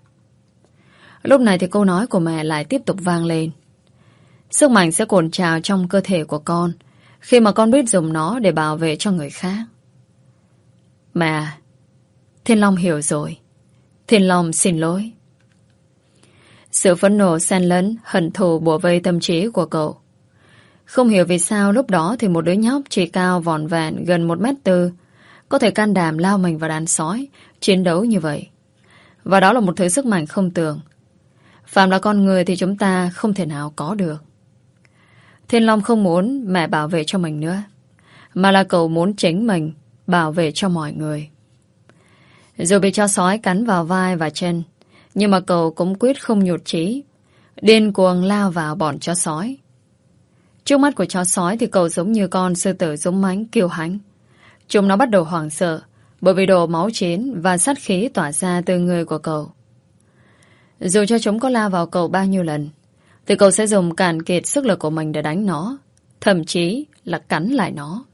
Lúc này thì câu nói của mẹ lại tiếp tục vang lên. Sức mạnh sẽ cuộn trào trong cơ thể của con khi mà con biết dùng nó để bảo vệ cho người khác. Mẹ, Thiên Long hiểu rồi. Thiên Long xin lỗi. Sự phẫn nộ xen lẫn hận thù bủa vây tâm trí của cậu. Không hiểu vì sao lúc đó thì một đứa nhóc chỉ cao vỏn vẹn gần một mét tư có thể can đảm lao mình vào đàn sói, chiến đấu như vậy. Và đó là một thứ sức mạnh không tưởng. Phạm là con người thì chúng ta không thể nào có được. Thiên Long không muốn mẹ bảo vệ cho mình nữa, mà là cậu muốn chính mình bảo vệ cho mọi người. Dù bị chó sói cắn vào vai và chân, nhưng mà cậu cũng quyết không nhụt chí, điên cuồng lao vào bọn chó sói. Trước mắt của chó sói thì cậu giống như con sư tử dũng mãnh kiêu hãnh. Chúng nó bắt đầu hoảng sợ bởi vì đổ máu chiến và sát khí tỏa ra từ người của cậu. Dù cho chúng có lao vào cậu bao nhiêu lần thì cậu sẽ dùng cạn kiệt sức lực của mình để đánh nó, thậm chí là cắn lại nó.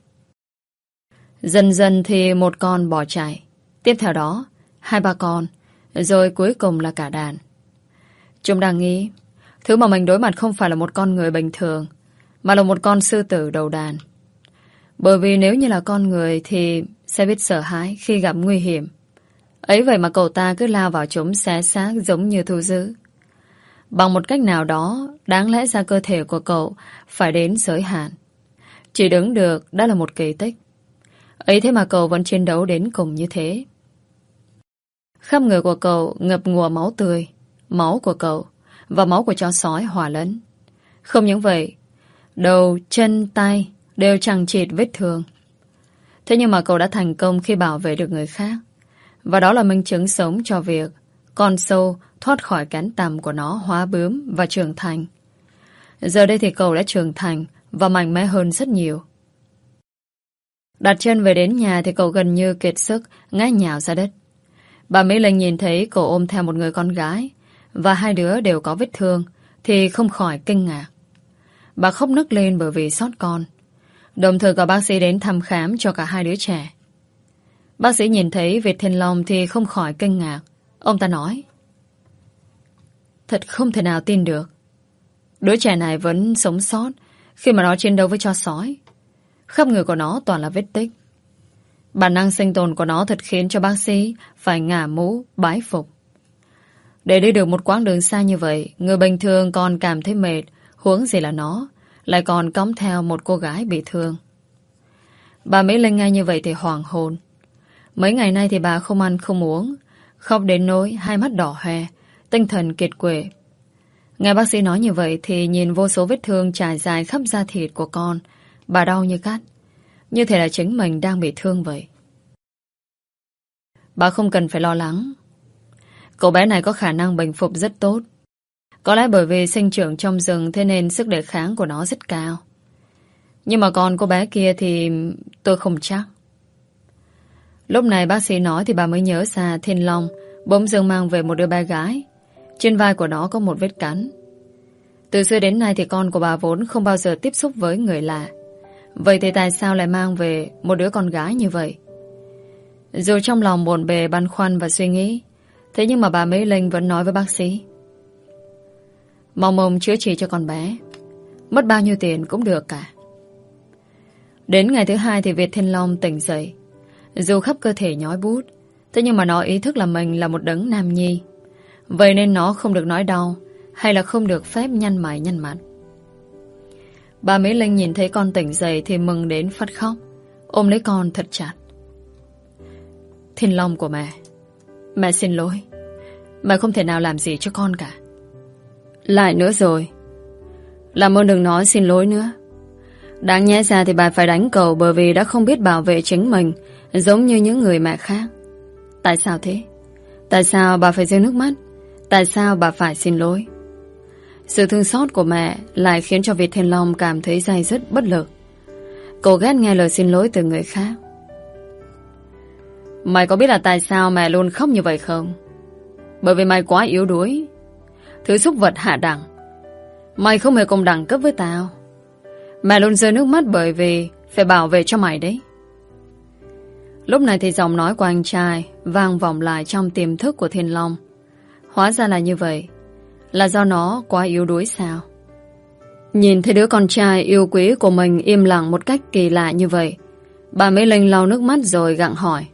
Dần dần thì một con bỏ chạy, tiếp theo đó hai ba con, rồi cuối cùng là cả đàn. Chúng đang nghĩ thứ mà mình đối mặt không phải là một con người bình thường, mà là một con sư tử đầu đàn. Bởi vì nếu như là con người thì sẽ biết sợ hãi khi gặp nguy hiểm. Ấy vậy mà cậu ta cứ lao vào chúng xé xác giống như thú dữ. Bằng một cách nào đó, đáng lẽ ra cơ thể của cậu phải đến giới hạn. Chỉ đứng được đã là một kỳ tích. Ấy thế mà cậu vẫn chiến đấu đến cùng như thế. Khắp người của cậu ngập ngùa máu tươi, máu của cậu và máu của chó sói hòa lẫn. Không những vậy, đầu, chân, tay đều chằng chịt vết thương. Thế nhưng mà cậu đã thành công khi bảo vệ được người khác. Và đó là minh chứng sống cho việc con sâu thoát khỏi cánh tằm của nó hóa bướm và trưởng thành. Giờ đây thì cậu đã trưởng thành và mạnh mẽ hơn rất nhiều. Đặt chân về đến nhà thì cậu gần như kiệt sức, ngã nhào ra đất. Bà Mỹ Linh nhìn thấy cậu ôm theo một người con gái và hai đứa đều có vết thương thì không khỏi kinh ngạc. Bà khóc nức lên bởi vì xót con. Đồng thời có bác sĩ đến thăm khám cho cả hai đứa trẻ. Bác sĩ nhìn thấy Việt Thiên Long thì không khỏi kinh ngạc. Ông ta nói: thật không thể nào tin được. Đứa trẻ này vẫn sống sót khi mà nó chiến đấu với chó sói. Khắp người của nó toàn là vết tích. Bản năng sinh tồn của nó thật khiến cho bác sĩ phải ngả mũ bái phục. Để đi được một quãng đường xa như vậy, người bình thường còn cảm thấy mệt, huống gì là nó lại còn cõng theo một cô gái bị thương. Bà Mỹ Linh nghe như vậy thì hoảng hồn. Mấy ngày nay thì bà không ăn không uống, khóc đến nỗi hai mắt đỏ hoe, tinh thần kiệt quệ. Nghe bác sĩ nói như vậy thì nhìn vô số vết thương trải dài khắp da thịt của con, bà đau như cắt. Như thể là chính mình đang bị thương vậy. Bà không cần phải lo lắng. Cậu bé này có khả năng bình phục rất tốt. Có lẽ bởi vì sinh trưởng trong rừng, thế nên sức đề kháng của nó rất cao. Nhưng mà con cô bé kia thì tôi không chắc. Lúc này bác sĩ nói thì bà mới nhớ ra Thiên Long bỗng dưng mang về một đứa bé gái. Trên vai của nó có một vết cắn. Từ xưa đến nay thì con của bà vốn không bao giờ tiếp xúc với người lạ. Vậy thì tại sao lại mang về một đứa con gái như vậy? Dù trong lòng bồn bề băn khoăn và suy nghĩ, thế nhưng mà bà Mỹ Linh vẫn nói với bác sĩ: mong mong chữa trị cho con bé, mất bao nhiêu tiền cũng được cả. Đến ngày thứ hai thì Việt Thiên Long tỉnh dậy. Dù khắp cơ thể nhói bút, thế nhưng mà nó ý thức là mình là một đấng nam nhi. Vậy nên nó không được nói đau, hay là không được phép nhăn mày nhăn mặt. Bà Mỹ Linh nhìn thấy con tỉnh dậy thì mừng đến phát khóc, ôm lấy con thật chặt. Thiên Long của mẹ, mẹ xin lỗi. Mẹ không thể nào làm gì cho con cả. Lại nữa rồi, làm ơn đừng nói xin lỗi nữa. Đáng nhẽ ra thì bà phải đánh cậu bởi vì đã không biết bảo vệ chính mình, giống như những người mẹ khác. Tại sao thế? Tại sao bà phải rơi nước mắt? Tại sao bà phải xin lỗi? Sự thương xót của mẹ lại khiến cho Việt Thiên Long cảm thấy day dứt bất lực. Cô ghét nghe lời xin lỗi từ người khác. Mày có biết là tại sao mẹ luôn khóc như vậy không? Bởi vì mày quá yếu đuối, thứ súc vật hạ đẳng. Mày không hề cùng đẳng cấp với tao. Mẹ luôn rơi nước mắt bởi vì phải bảo vệ cho mày đấy. Lúc này thì giọng nói của anh trai vang vọng lại trong tiềm thức của Thiên Long. Hóa ra là như vậy. Là do nó quá yếu đuối sao? Nhìn thấy đứa con trai yêu quý của mình im lặng một cách kỳ lạ như vậy, bà Mỹ Linh lau nước mắt rồi gặng hỏi: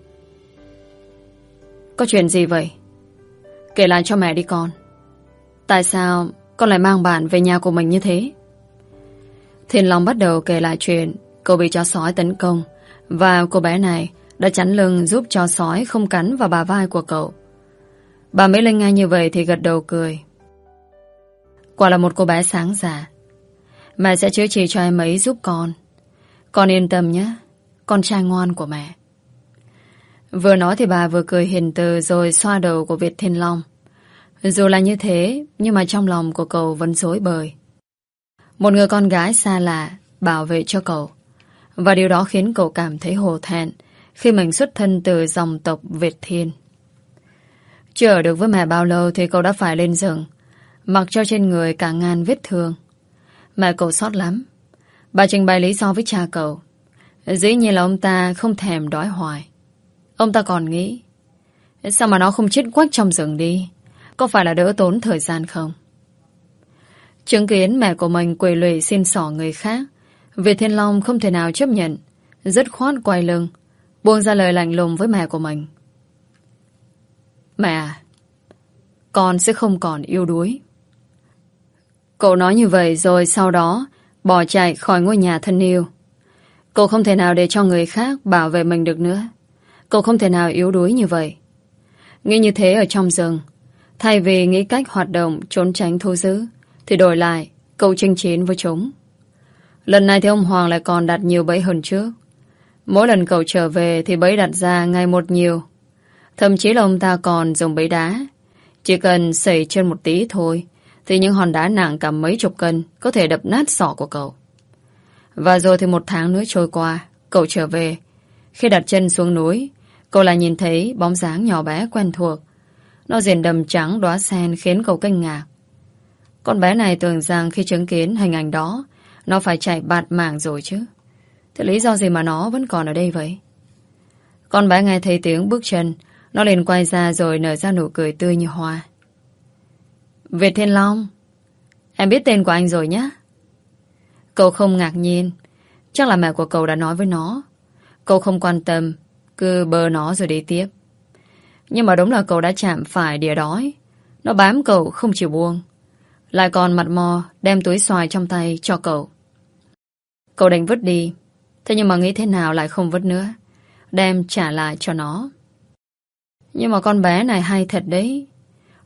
có chuyện gì vậy? Kể lại cho mẹ đi con. Tại sao con lại mang bạn về nhà của mình như thế? Thiên Long bắt đầu kể lại chuyện cậu bị chó sói tấn công, và cô bé này đã chắn lưng giúp chó sói không cắn vào bả vai của cậu. Bà Mỹ Linh nghe như vậy thì gật đầu cười. Quả là một cô bé sáng dạ. Mẹ sẽ chữa trị cho em ấy giúp con. Con yên tâm nhé, con trai ngoan của mẹ. Vừa nói thì bà vừa cười hiền từ rồi xoa đầu của Việt Thiên Long. Dù là như thế, nhưng mà trong lòng của cậu vẫn rối bời. Một người con gái xa lạ bảo vệ cho cậu, và điều đó khiến cậu cảm thấy hổ thẹn khi mình xuất thân từ dòng tộc Việt Thiên. Chưa ở được với mẹ bao lâu thì cậu đã phải lên rừng, mặc cho trên người cả ngàn vết thương. Mẹ cậu xót lắm. Bà trình bày lý do với cha cậu. Dĩ nhiên là ông ta không thèm đói hoài. Ông ta còn nghĩ, sao mà nó không chết quách trong rừng đi, có phải là đỡ tốn thời gian không? Chứng kiến mẹ của mình quỳ lụy xin xỏ người khác, Việt Thiên Long không thể nào chấp nhận, dứt khoát quay lưng, buông ra lời lạnh lùng với mẹ của mình. Mẹ à, con sẽ không còn yếu đuối. Cậu nói như vậy rồi sau đó bỏ chạy khỏi ngôi nhà thân yêu. Cậu không thể nào để cho người khác bảo vệ mình được nữa. Cậu không thể nào yếu đuối như vậy. Nghĩ như thế ở trong rừng, thay vì nghĩ cách hoạt động trốn tránh thú dữ, thì đổi lại cậu chinh chiến với chúng. Lần này thì ông Hoàng lại còn đặt nhiều bẫy hơn trước. Mỗi lần cậu trở về thì bẫy đặt ra ngày một nhiều. Thậm chí là ông ta còn dùng bẫy đá. Chỉ cần sẩy chân một tí thôi thì những hòn đá nặng cả mấy chục cân có thể đập nát sọ của cậu. Và rồi thì một tháng nữa trôi qua, cậu trở về. Khi đặt chân xuống núi, cậu lại nhìn thấy bóng dáng nhỏ bé quen thuộc. Nó diện đầm trắng đóa sen khiến cậu kinh ngạc. Con bé này tưởng rằng khi chứng kiến hình ảnh đó, nó phải chạy bạt mạng rồi chứ. Thế lý do gì mà nó vẫn còn ở đây vậy? Con bé nghe thấy tiếng bước chân, nó liền quay ra rồi nở ra nụ cười tươi như hoa. Việt Thiên Long, em biết tên của anh rồi nhé. Cậu không ngạc nhiên. Chắc là mẹ của cậu đã nói với nó. Cậu không quan tâm, cứ bơ nó rồi đi tiếp. Nhưng mà đúng là cậu đã chạm phải đỉa đói. Nó bám cậu không chịu buông, lại còn mặt mò đem túi xoài trong tay cho cậu. Cậu định vứt đi, thế nhưng mà nghĩ thế nào lại không vứt nữa, đem trả lại cho nó. Nhưng mà con bé này hay thật đấy.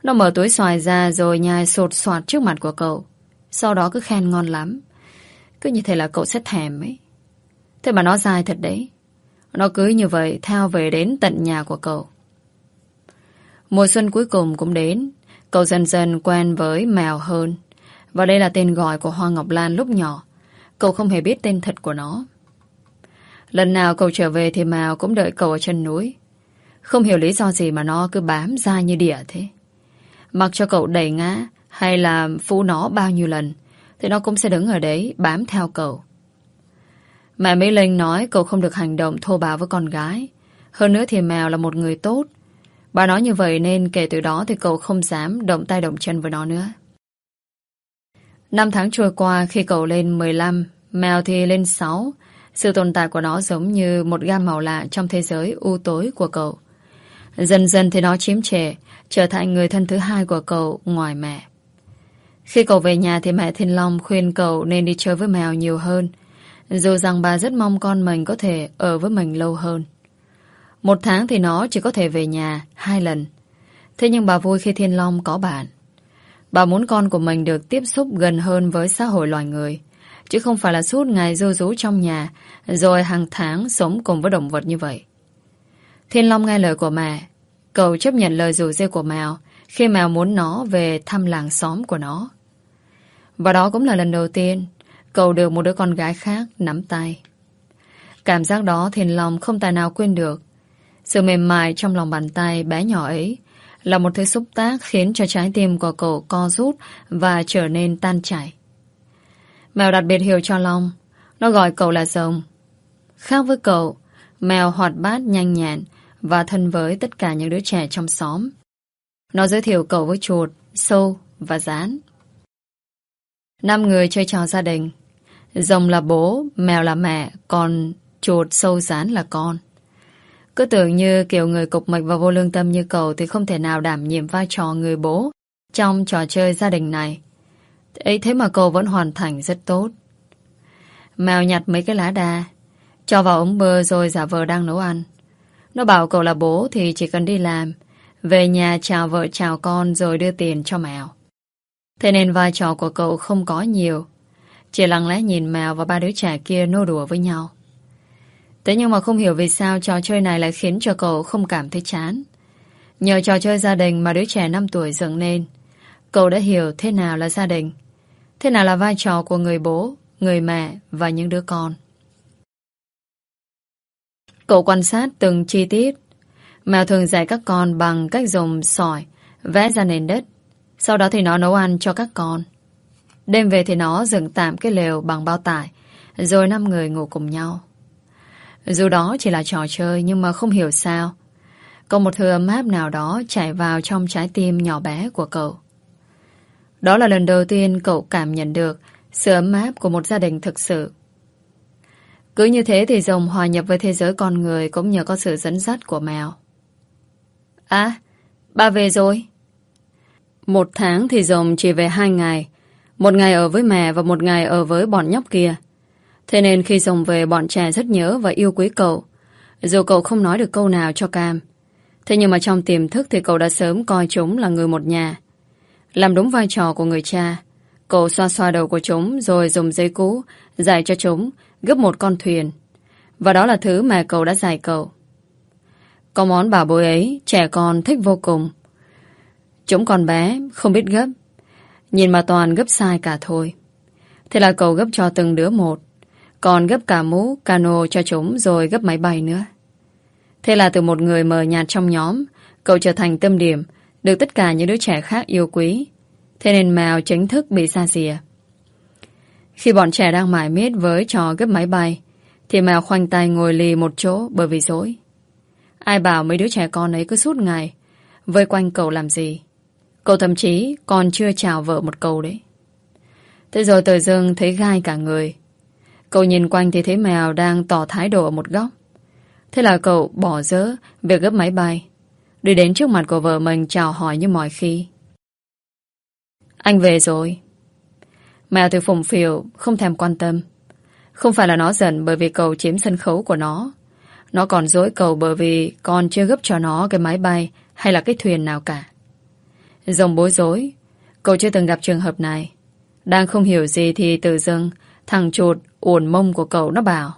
Nó mở túi xoài ra rồi nhai sột soạt trước mặt của cậu. Sau đó cứ khen ngon lắm. Cứ như thế là cậu sẽ thèm ấy. Thế mà nó dai thật đấy. Nó cứ như vậy theo về đến tận nhà của cậu. Mùa xuân cuối cùng cũng đến. Cậu dần dần quen với mèo hơn. Và đây là tên gọi của Hoa Ngọc Lan lúc nhỏ. Cậu không hề biết tên thật của nó. Lần nào cậu trở về thì mèo cũng đợi cậu ở chân núi. Không hiểu lý do gì mà nó cứ bám dai như đỉa thế. Mặc cho cậu đẩy ngã hay là phú nó bao nhiêu lần thì nó cũng sẽ đứng ở đấy bám theo cậu. Mẹ Mỹ Linh nói cậu không được hành động thô bạo với con gái. Hơn nữa thì mèo là một người tốt. Bà nói như vậy nên kể từ đó thì cậu không dám động tay động chân với nó nữa. Năm tháng trôi qua, khi cậu lên mười lăm, mèo thì lên sáu. Sự tồn tại của nó giống như một gam màu lạ trong thế giới u tối của cậu. Dần dần thì nó chiếm trệ, trở thành người thân thứ hai của cậu ngoài mẹ. Khi cậu về nhà thì mẹ Thiên Long khuyên cậu nên đi chơi với mèo nhiều hơn, dù rằng bà rất mong con mình có thể ở với mình lâu hơn. Một tháng thì nó chỉ có thể về nhà hai lần. Thế nhưng bà vui khi Thiên Long có bạn. Bà muốn con của mình được tiếp xúc gần hơn với xã hội loài người, chứ không phải là suốt ngày ru rú trong nhà rồi hàng tháng sống cùng với động vật như vậy. Thiên Long nghe lời của mẹ. Cậu chấp nhận lời rủ rê của mèo khi mèo muốn nó về thăm làng xóm của nó. Và đó cũng là lần đầu tiên cậu được một đứa con gái khác nắm tay. Cảm giác đó Thiên Long không tài nào quên được. Sự mềm mại trong lòng bàn tay bé nhỏ ấy là một thứ xúc tác khiến cho trái tim của cậu co rút và trở nên tan chảy. Mèo đặc biệt hiểu cho Long. Nó gọi cậu là rồng. Khác với cậu, mèo hoạt bát, nhanh nhẹn và thân với tất cả những đứa trẻ trong xóm. Nó giới thiệu cậu với chuột, sâu và gián. Năm người chơi trò gia đình. Rồng là bố, mèo là mẹ, còn chuột, sâu, gián là con. Cứ tưởng như kiểu người cục mịch và vô lương tâm như cậu thì không thể nào đảm nhiệm vai trò người bố trong trò chơi gia đình này. Ấy thế mà cậu vẫn hoàn thành rất tốt. Mèo nhặt mấy cái lá đa, cho vào ống bơ rồi giả vờ đang nấu ăn. Nó bảo cậu là bố thì chỉ cần đi làm, về nhà chào vợ chào con rồi đưa tiền cho mèo. Thế nên vai trò của cậu không có nhiều, chỉ lặng lẽ nhìn mèo và ba đứa trẻ kia nô đùa với nhau. Thế nhưng mà không hiểu vì sao trò chơi này lại khiến cho cậu không cảm thấy chán. Nhờ trò chơi gia đình mà đứa trẻ năm tuổi dựng nên, cậu đã hiểu thế nào là gia đình, thế nào là vai trò của người bố, người mẹ và những đứa con. Cậu quan sát từng chi tiết. Mèo thường dạy các con bằng cách dùng sỏi vẽ ra nền đất. Sau đó thì nó nấu ăn cho các con. Đêm về thì nó dựng tạm cái lều bằng bao tải, rồi năm người ngủ cùng nhau. Dù đó chỉ là trò chơi, nhưng mà không hiểu sao có một thứ ấm áp nào đó chảy vào trong trái tim nhỏ bé của cậu. Đó là lần đầu tiên cậu cảm nhận được sự ấm áp của một gia đình thực sự. Cứ như thế thì rồng hòa nhập với thế giới con người cũng nhờ có sự dẫn dắt của mèo. À, ba về rồi. Một tháng thì rồng chỉ về hai ngày. Một ngày ở với mẹ và một ngày ở với bọn nhóc kia. Thế nên khi rồng về, bọn trẻ rất nhớ và yêu quý cậu. Dù cậu không nói được câu nào cho Cam. Thế nhưng mà trong tiềm thức thì cậu đã sớm coi chúng là người một nhà. Làm đúng vai trò của người cha. Cậu xoa xoa đầu của chúng rồi dùng giấy cũ dạy cho chúng gấp một con thuyền. Và đó là thứ mà cậu đã dạy cậu. Có món bảo bối ấy trẻ con thích vô cùng. Chúng còn bé, không biết gấp. Nhìn mà toàn gấp sai cả thôi. Thế là cậu gấp cho từng đứa một. Còn gấp cả mũ, cano cho chúng rồi gấp máy bay nữa. Thế là từ một người mờ nhạt trong nhóm, cậu trở thành tâm điểm, được tất cả những đứa trẻ khác yêu quý. Thế nên mèo chính thức bị xa xìa. Khi bọn trẻ đang mải miết với trò gấp máy bay, thì mèo khoanh tay ngồi lì một chỗ bởi vì dối. Ai bảo mấy đứa trẻ con ấy cứ suốt ngày vây quanh cậu làm gì. Cậu thậm chí còn chưa chào vợ một câu đấy. Thế rồi tự dưng thấy gai cả người. Cậu nhìn quanh thì thấy mèo đang tỏ thái độ ở một góc. Thế là cậu bỏ dỡ việc gấp máy bay, đi đến trước mặt của vợ mình chào hỏi như mọi khi. Anh về rồi. Mèo thì phùng phìu, không thèm quan tâm. Không phải là nó giận bởi vì cậu chiếm sân khấu của nó. Nó còn dỗi cậu bởi vì còn chưa gấp cho nó cái máy bay hay là cái thuyền nào cả. Rồng bối rối. Cậu chưa từng gặp trường hợp này. Đang không hiểu gì thì tự dưng thằng chuột uốn mông của cậu nó bảo: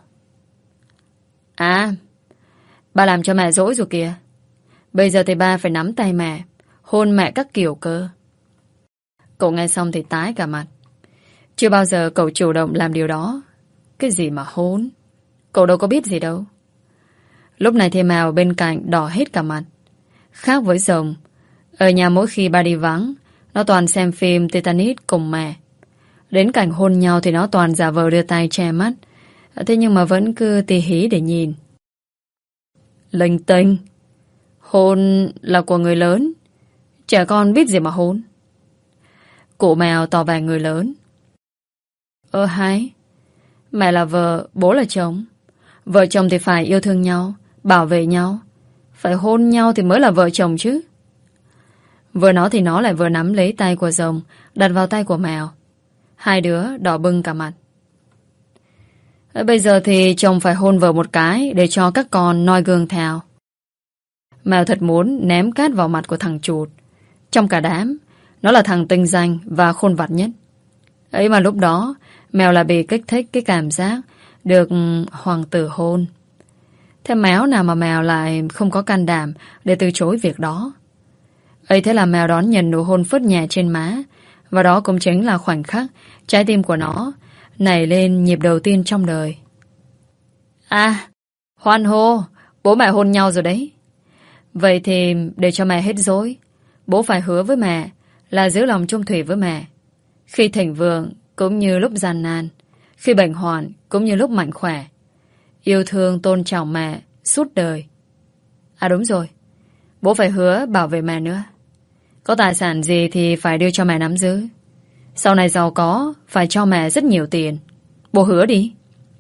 À, ba làm cho mẹ dỗi rồi kìa. Bây giờ thì ba phải nắm tay mẹ, hôn mẹ các kiểu cơ. Cậu nghe xong thì tái cả mặt. Chưa bao giờ cậu chủ động làm điều đó. Cái gì mà hôn? Cậu đâu có biết gì đâu. Lúc này thì Mèo bên cạnh đỏ hết cả mặt. Khác với Rồng, ở nhà mỗi khi ba đi vắng, nó toàn xem phim Titanic cùng mẹ. Đến cảnh hôn nhau thì nó toàn giả vờ đưa tay che mắt. Thế nhưng mà vẫn cứ tì hí để nhìn. Linh tinh. Hôn là của người lớn, trẻ con biết gì mà hôn. Cụ Mèo tỏ vẻ người lớn. Ơ hay, mẹ là vợ, bố là chồng. Vợ chồng thì phải yêu thương nhau, bảo vệ nhau, phải hôn nhau thì mới là vợ chồng chứ. Vừa nói thì nó lại vừa nắm lấy tay của Rồng, đặt vào tay của Mèo. Hai đứa đỏ bừng cả mặt. Bây giờ thì chồng phải hôn vợ một cái để cho các con noi gương theo. Mèo thật muốn ném cát vào mặt của thằng chuột. Trong cả đám, nó là thằng tinh danh và khôn vặt nhất. Ấy mà lúc đó, Mèo là bị kích thích cái cảm giác được hoàng tử hôn. Thế méo nào mà Mèo lại không có can đảm để từ chối việc đó. Ấy thế là Mèo đón nhận nụ hôn phớt nhẹ trên má. Và đó cũng chính là khoảnh khắc trái tim của nó nảy lên nhịp đầu tiên trong đời. À, hoan hô, bố mẹ hôn nhau rồi đấy. Vậy thì để cho mẹ hết dối, bố phải hứa với mẹ là giữ lòng chung thủy với mẹ. Khi thịnh vượng cũng như lúc gian nan, khi bệnh hoạn cũng như lúc mạnh khỏe. Yêu thương tôn trọng mẹ suốt đời. À đúng rồi, bố phải hứa bảo vệ mẹ nữa. Có tài sản gì thì phải đưa cho mẹ nắm giữ. Sau này giàu có phải cho mẹ rất nhiều tiền. Bố hứa đi.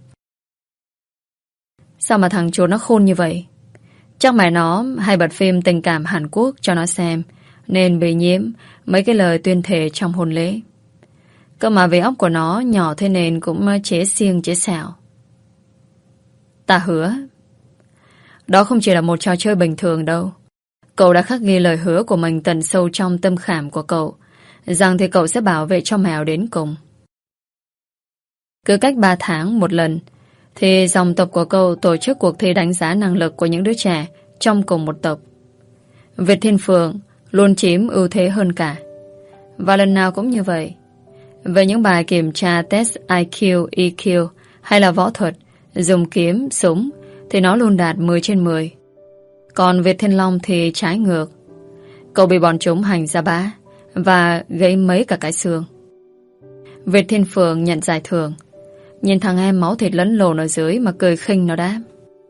Sao mà thằng chuột nó khôn như vậy? Chắc mẹ nó hay bật phim tình cảm Hàn Quốc cho nó xem, nên bị nhiễm mấy cái lời tuyên thệ trong hôn lễ. Cơ mà vì óc của nó nhỏ thế nên cũng chế xiêng chế xẻo. Ta hứa. Đó không chỉ là một trò chơi bình thường đâu. Cậu đã khắc ghi lời hứa của mình tận sâu trong tâm khảm của cậu, rằng thì cậu sẽ bảo vệ cho Mèo đến cùng. Cứ cách ba tháng một lần thì dòng tộc của cậu tổ chức cuộc thi đánh giá năng lực của những đứa trẻ trong cùng một tộc. Việt Thiên Phượng luôn chiếm ưu thế hơn cả. Và lần nào cũng như vậy. Về những bài kiểm tra test I Q, E Q hay là võ thuật, dùng kiếm, súng thì nó luôn đạt mười trên mười. Còn Việt Thiên Long thì trái ngược. Cậu bị bọn chúng hành ra bá và gãy mấy cả cái xương. Việt Thiên Phượng nhận giải thưởng, nhìn thằng em máu thịt lẫn lộn ở dưới mà cười khinh nó đáp: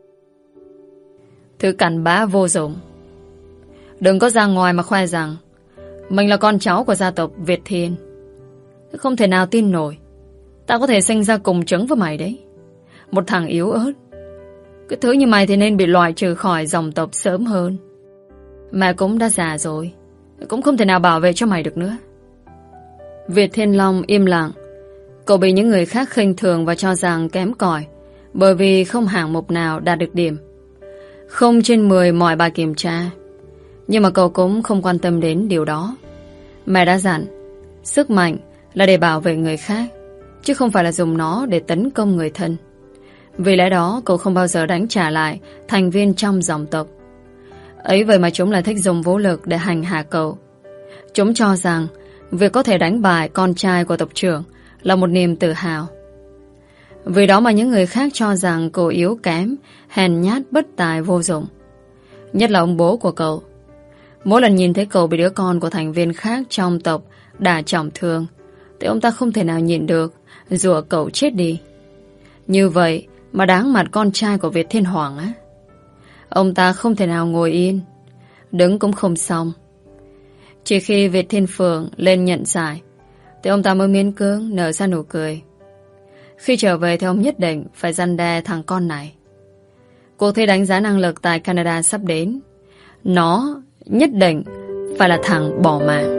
Thứ cặn bã vô dụng. Đừng có ra ngoài mà khoe rằng mình là con cháu của gia tộc Việt Thiên. Không thể nào tin nổi. Tao có thể sinh ra cùng trứng với mày đấy. Một thằng yếu ớt. Cái thứ như mày thì nên bị loại trừ khỏi dòng tộc sớm hơn. Mẹ cũng đã già rồi, cũng không thể nào bảo vệ cho mày được nữa. Việt Thiên Long im lặng. Cậu bị những người khác khinh thường và cho rằng kém cỏi, bởi vì không hạng mục nào đạt được điểm. Không trên mười mọi bài kiểm tra. Nhưng mà cậu cũng không quan tâm đến điều đó. Mẹ đã dặn, sức mạnh là để bảo vệ người khác, chứ không phải là dùng nó để tấn công người thân. Vì lẽ đó cậu không bao giờ đánh trả lại thành viên trong dòng tộc. Ấy vậy mà chúng lại thích dùng vũ lực để hành hạ cậu. Chúng cho rằng việc có thể đánh bại con trai của tộc trưởng là một niềm tự hào. Vì đó mà những người khác cho rằng cậu yếu kém, hèn nhát, bất tài, vô dụng. Nhất là ông bố của cậu. Mỗi lần nhìn thấy cậu bị đứa con của thành viên khác trong tộc đả trọng thương thì ông ta không thể nào nhịn được, rủa cậu chết đi. Như vậy mà đáng mặt con trai của Việt Thiên Hoàng á. Ông ta không thể nào ngồi yên, đứng cũng không xong. Chỉ khi Việt Thiên Phượng lên nhận giải thì ông ta mới miễn cưỡng nở ra nụ cười. Khi trở về thì ông nhất định phải răn đe thằng con này. Cuộc thi đánh giá năng lực tại Canada sắp đến. Nó nhất định phải là thằng bỏ mạng.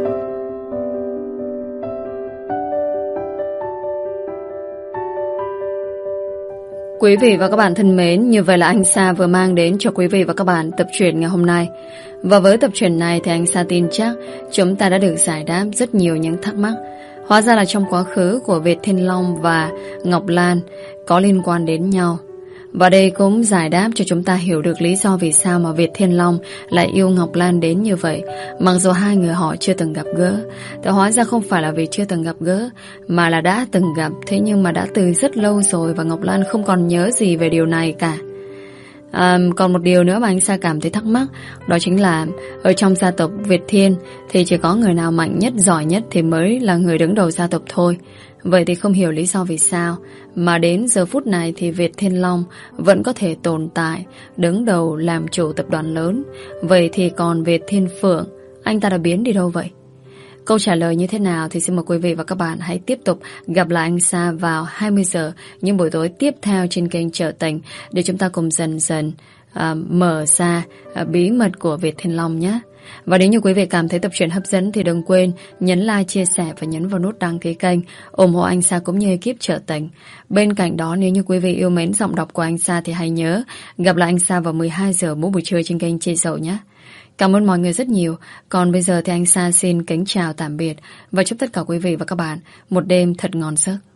Quý vị và các bạn thân mến, như vậy là anh Sa vừa mang đến cho quý vị và các bạn tập truyện ngày hôm nay. Và với tập truyện này thì anh Sa tin chắc chúng ta đã được giải đáp rất nhiều những thắc mắc. Hóa ra là trong quá khứ của Việt Thiên Long và Ngọc Lan có liên quan đến nhau. Và đây cũng giải đáp cho chúng ta hiểu được lý do vì sao mà Việt Thiên Long lại yêu Ngọc Lan đến như vậy. Mặc dù hai người họ chưa từng gặp gỡ, thì hóa ra không phải là vì chưa từng gặp gỡ, mà là đã từng gặp, thế nhưng mà đã từ rất lâu rồi và Ngọc Lan không còn nhớ gì về điều này cả. À, còn một điều nữa mà anh Sa cảm thấy thắc mắc, đó chính là ở trong gia tộc Việt Thiên thì chỉ có người nào mạnh nhất, giỏi nhất thì mới là người đứng đầu gia tộc thôi. Vậy thì không hiểu lý do vì sao mà đến giờ phút này thì Việt Thiên Long vẫn có thể tồn tại, đứng đầu làm chủ tập đoàn lớn. Vậy thì còn Việt Thiên Phượng, anh ta đã biến đi đâu vậy? Câu trả lời như thế nào thì xin mời quý vị và các bạn hãy tiếp tục gặp lại anh Sa vào hai mươi giờ những buổi tối tiếp theo trên kênh Trở Tình, để chúng ta cùng dần dần uh, mở ra uh, bí mật của Việt Thiên Long nhé. Và nếu như quý vị cảm thấy tập truyện hấp dẫn thì đừng quên nhấn like, chia sẻ và nhấn vào nút đăng ký kênh, ủng hộ anh Sa cũng như ekip Trở Tình. Bên cạnh đó, nếu như quý vị yêu mến giọng đọc của anh Sa thì hãy nhớ gặp lại anh Sa vào mười hai giờ mỗi buổi trưa trên kênh Chị Dậu nhé. Cảm ơn mọi người rất nhiều. Còn bây giờ thì anh Sa xin kính chào tạm biệt và chúc tất cả quý vị và các bạn một đêm thật ngon giấc.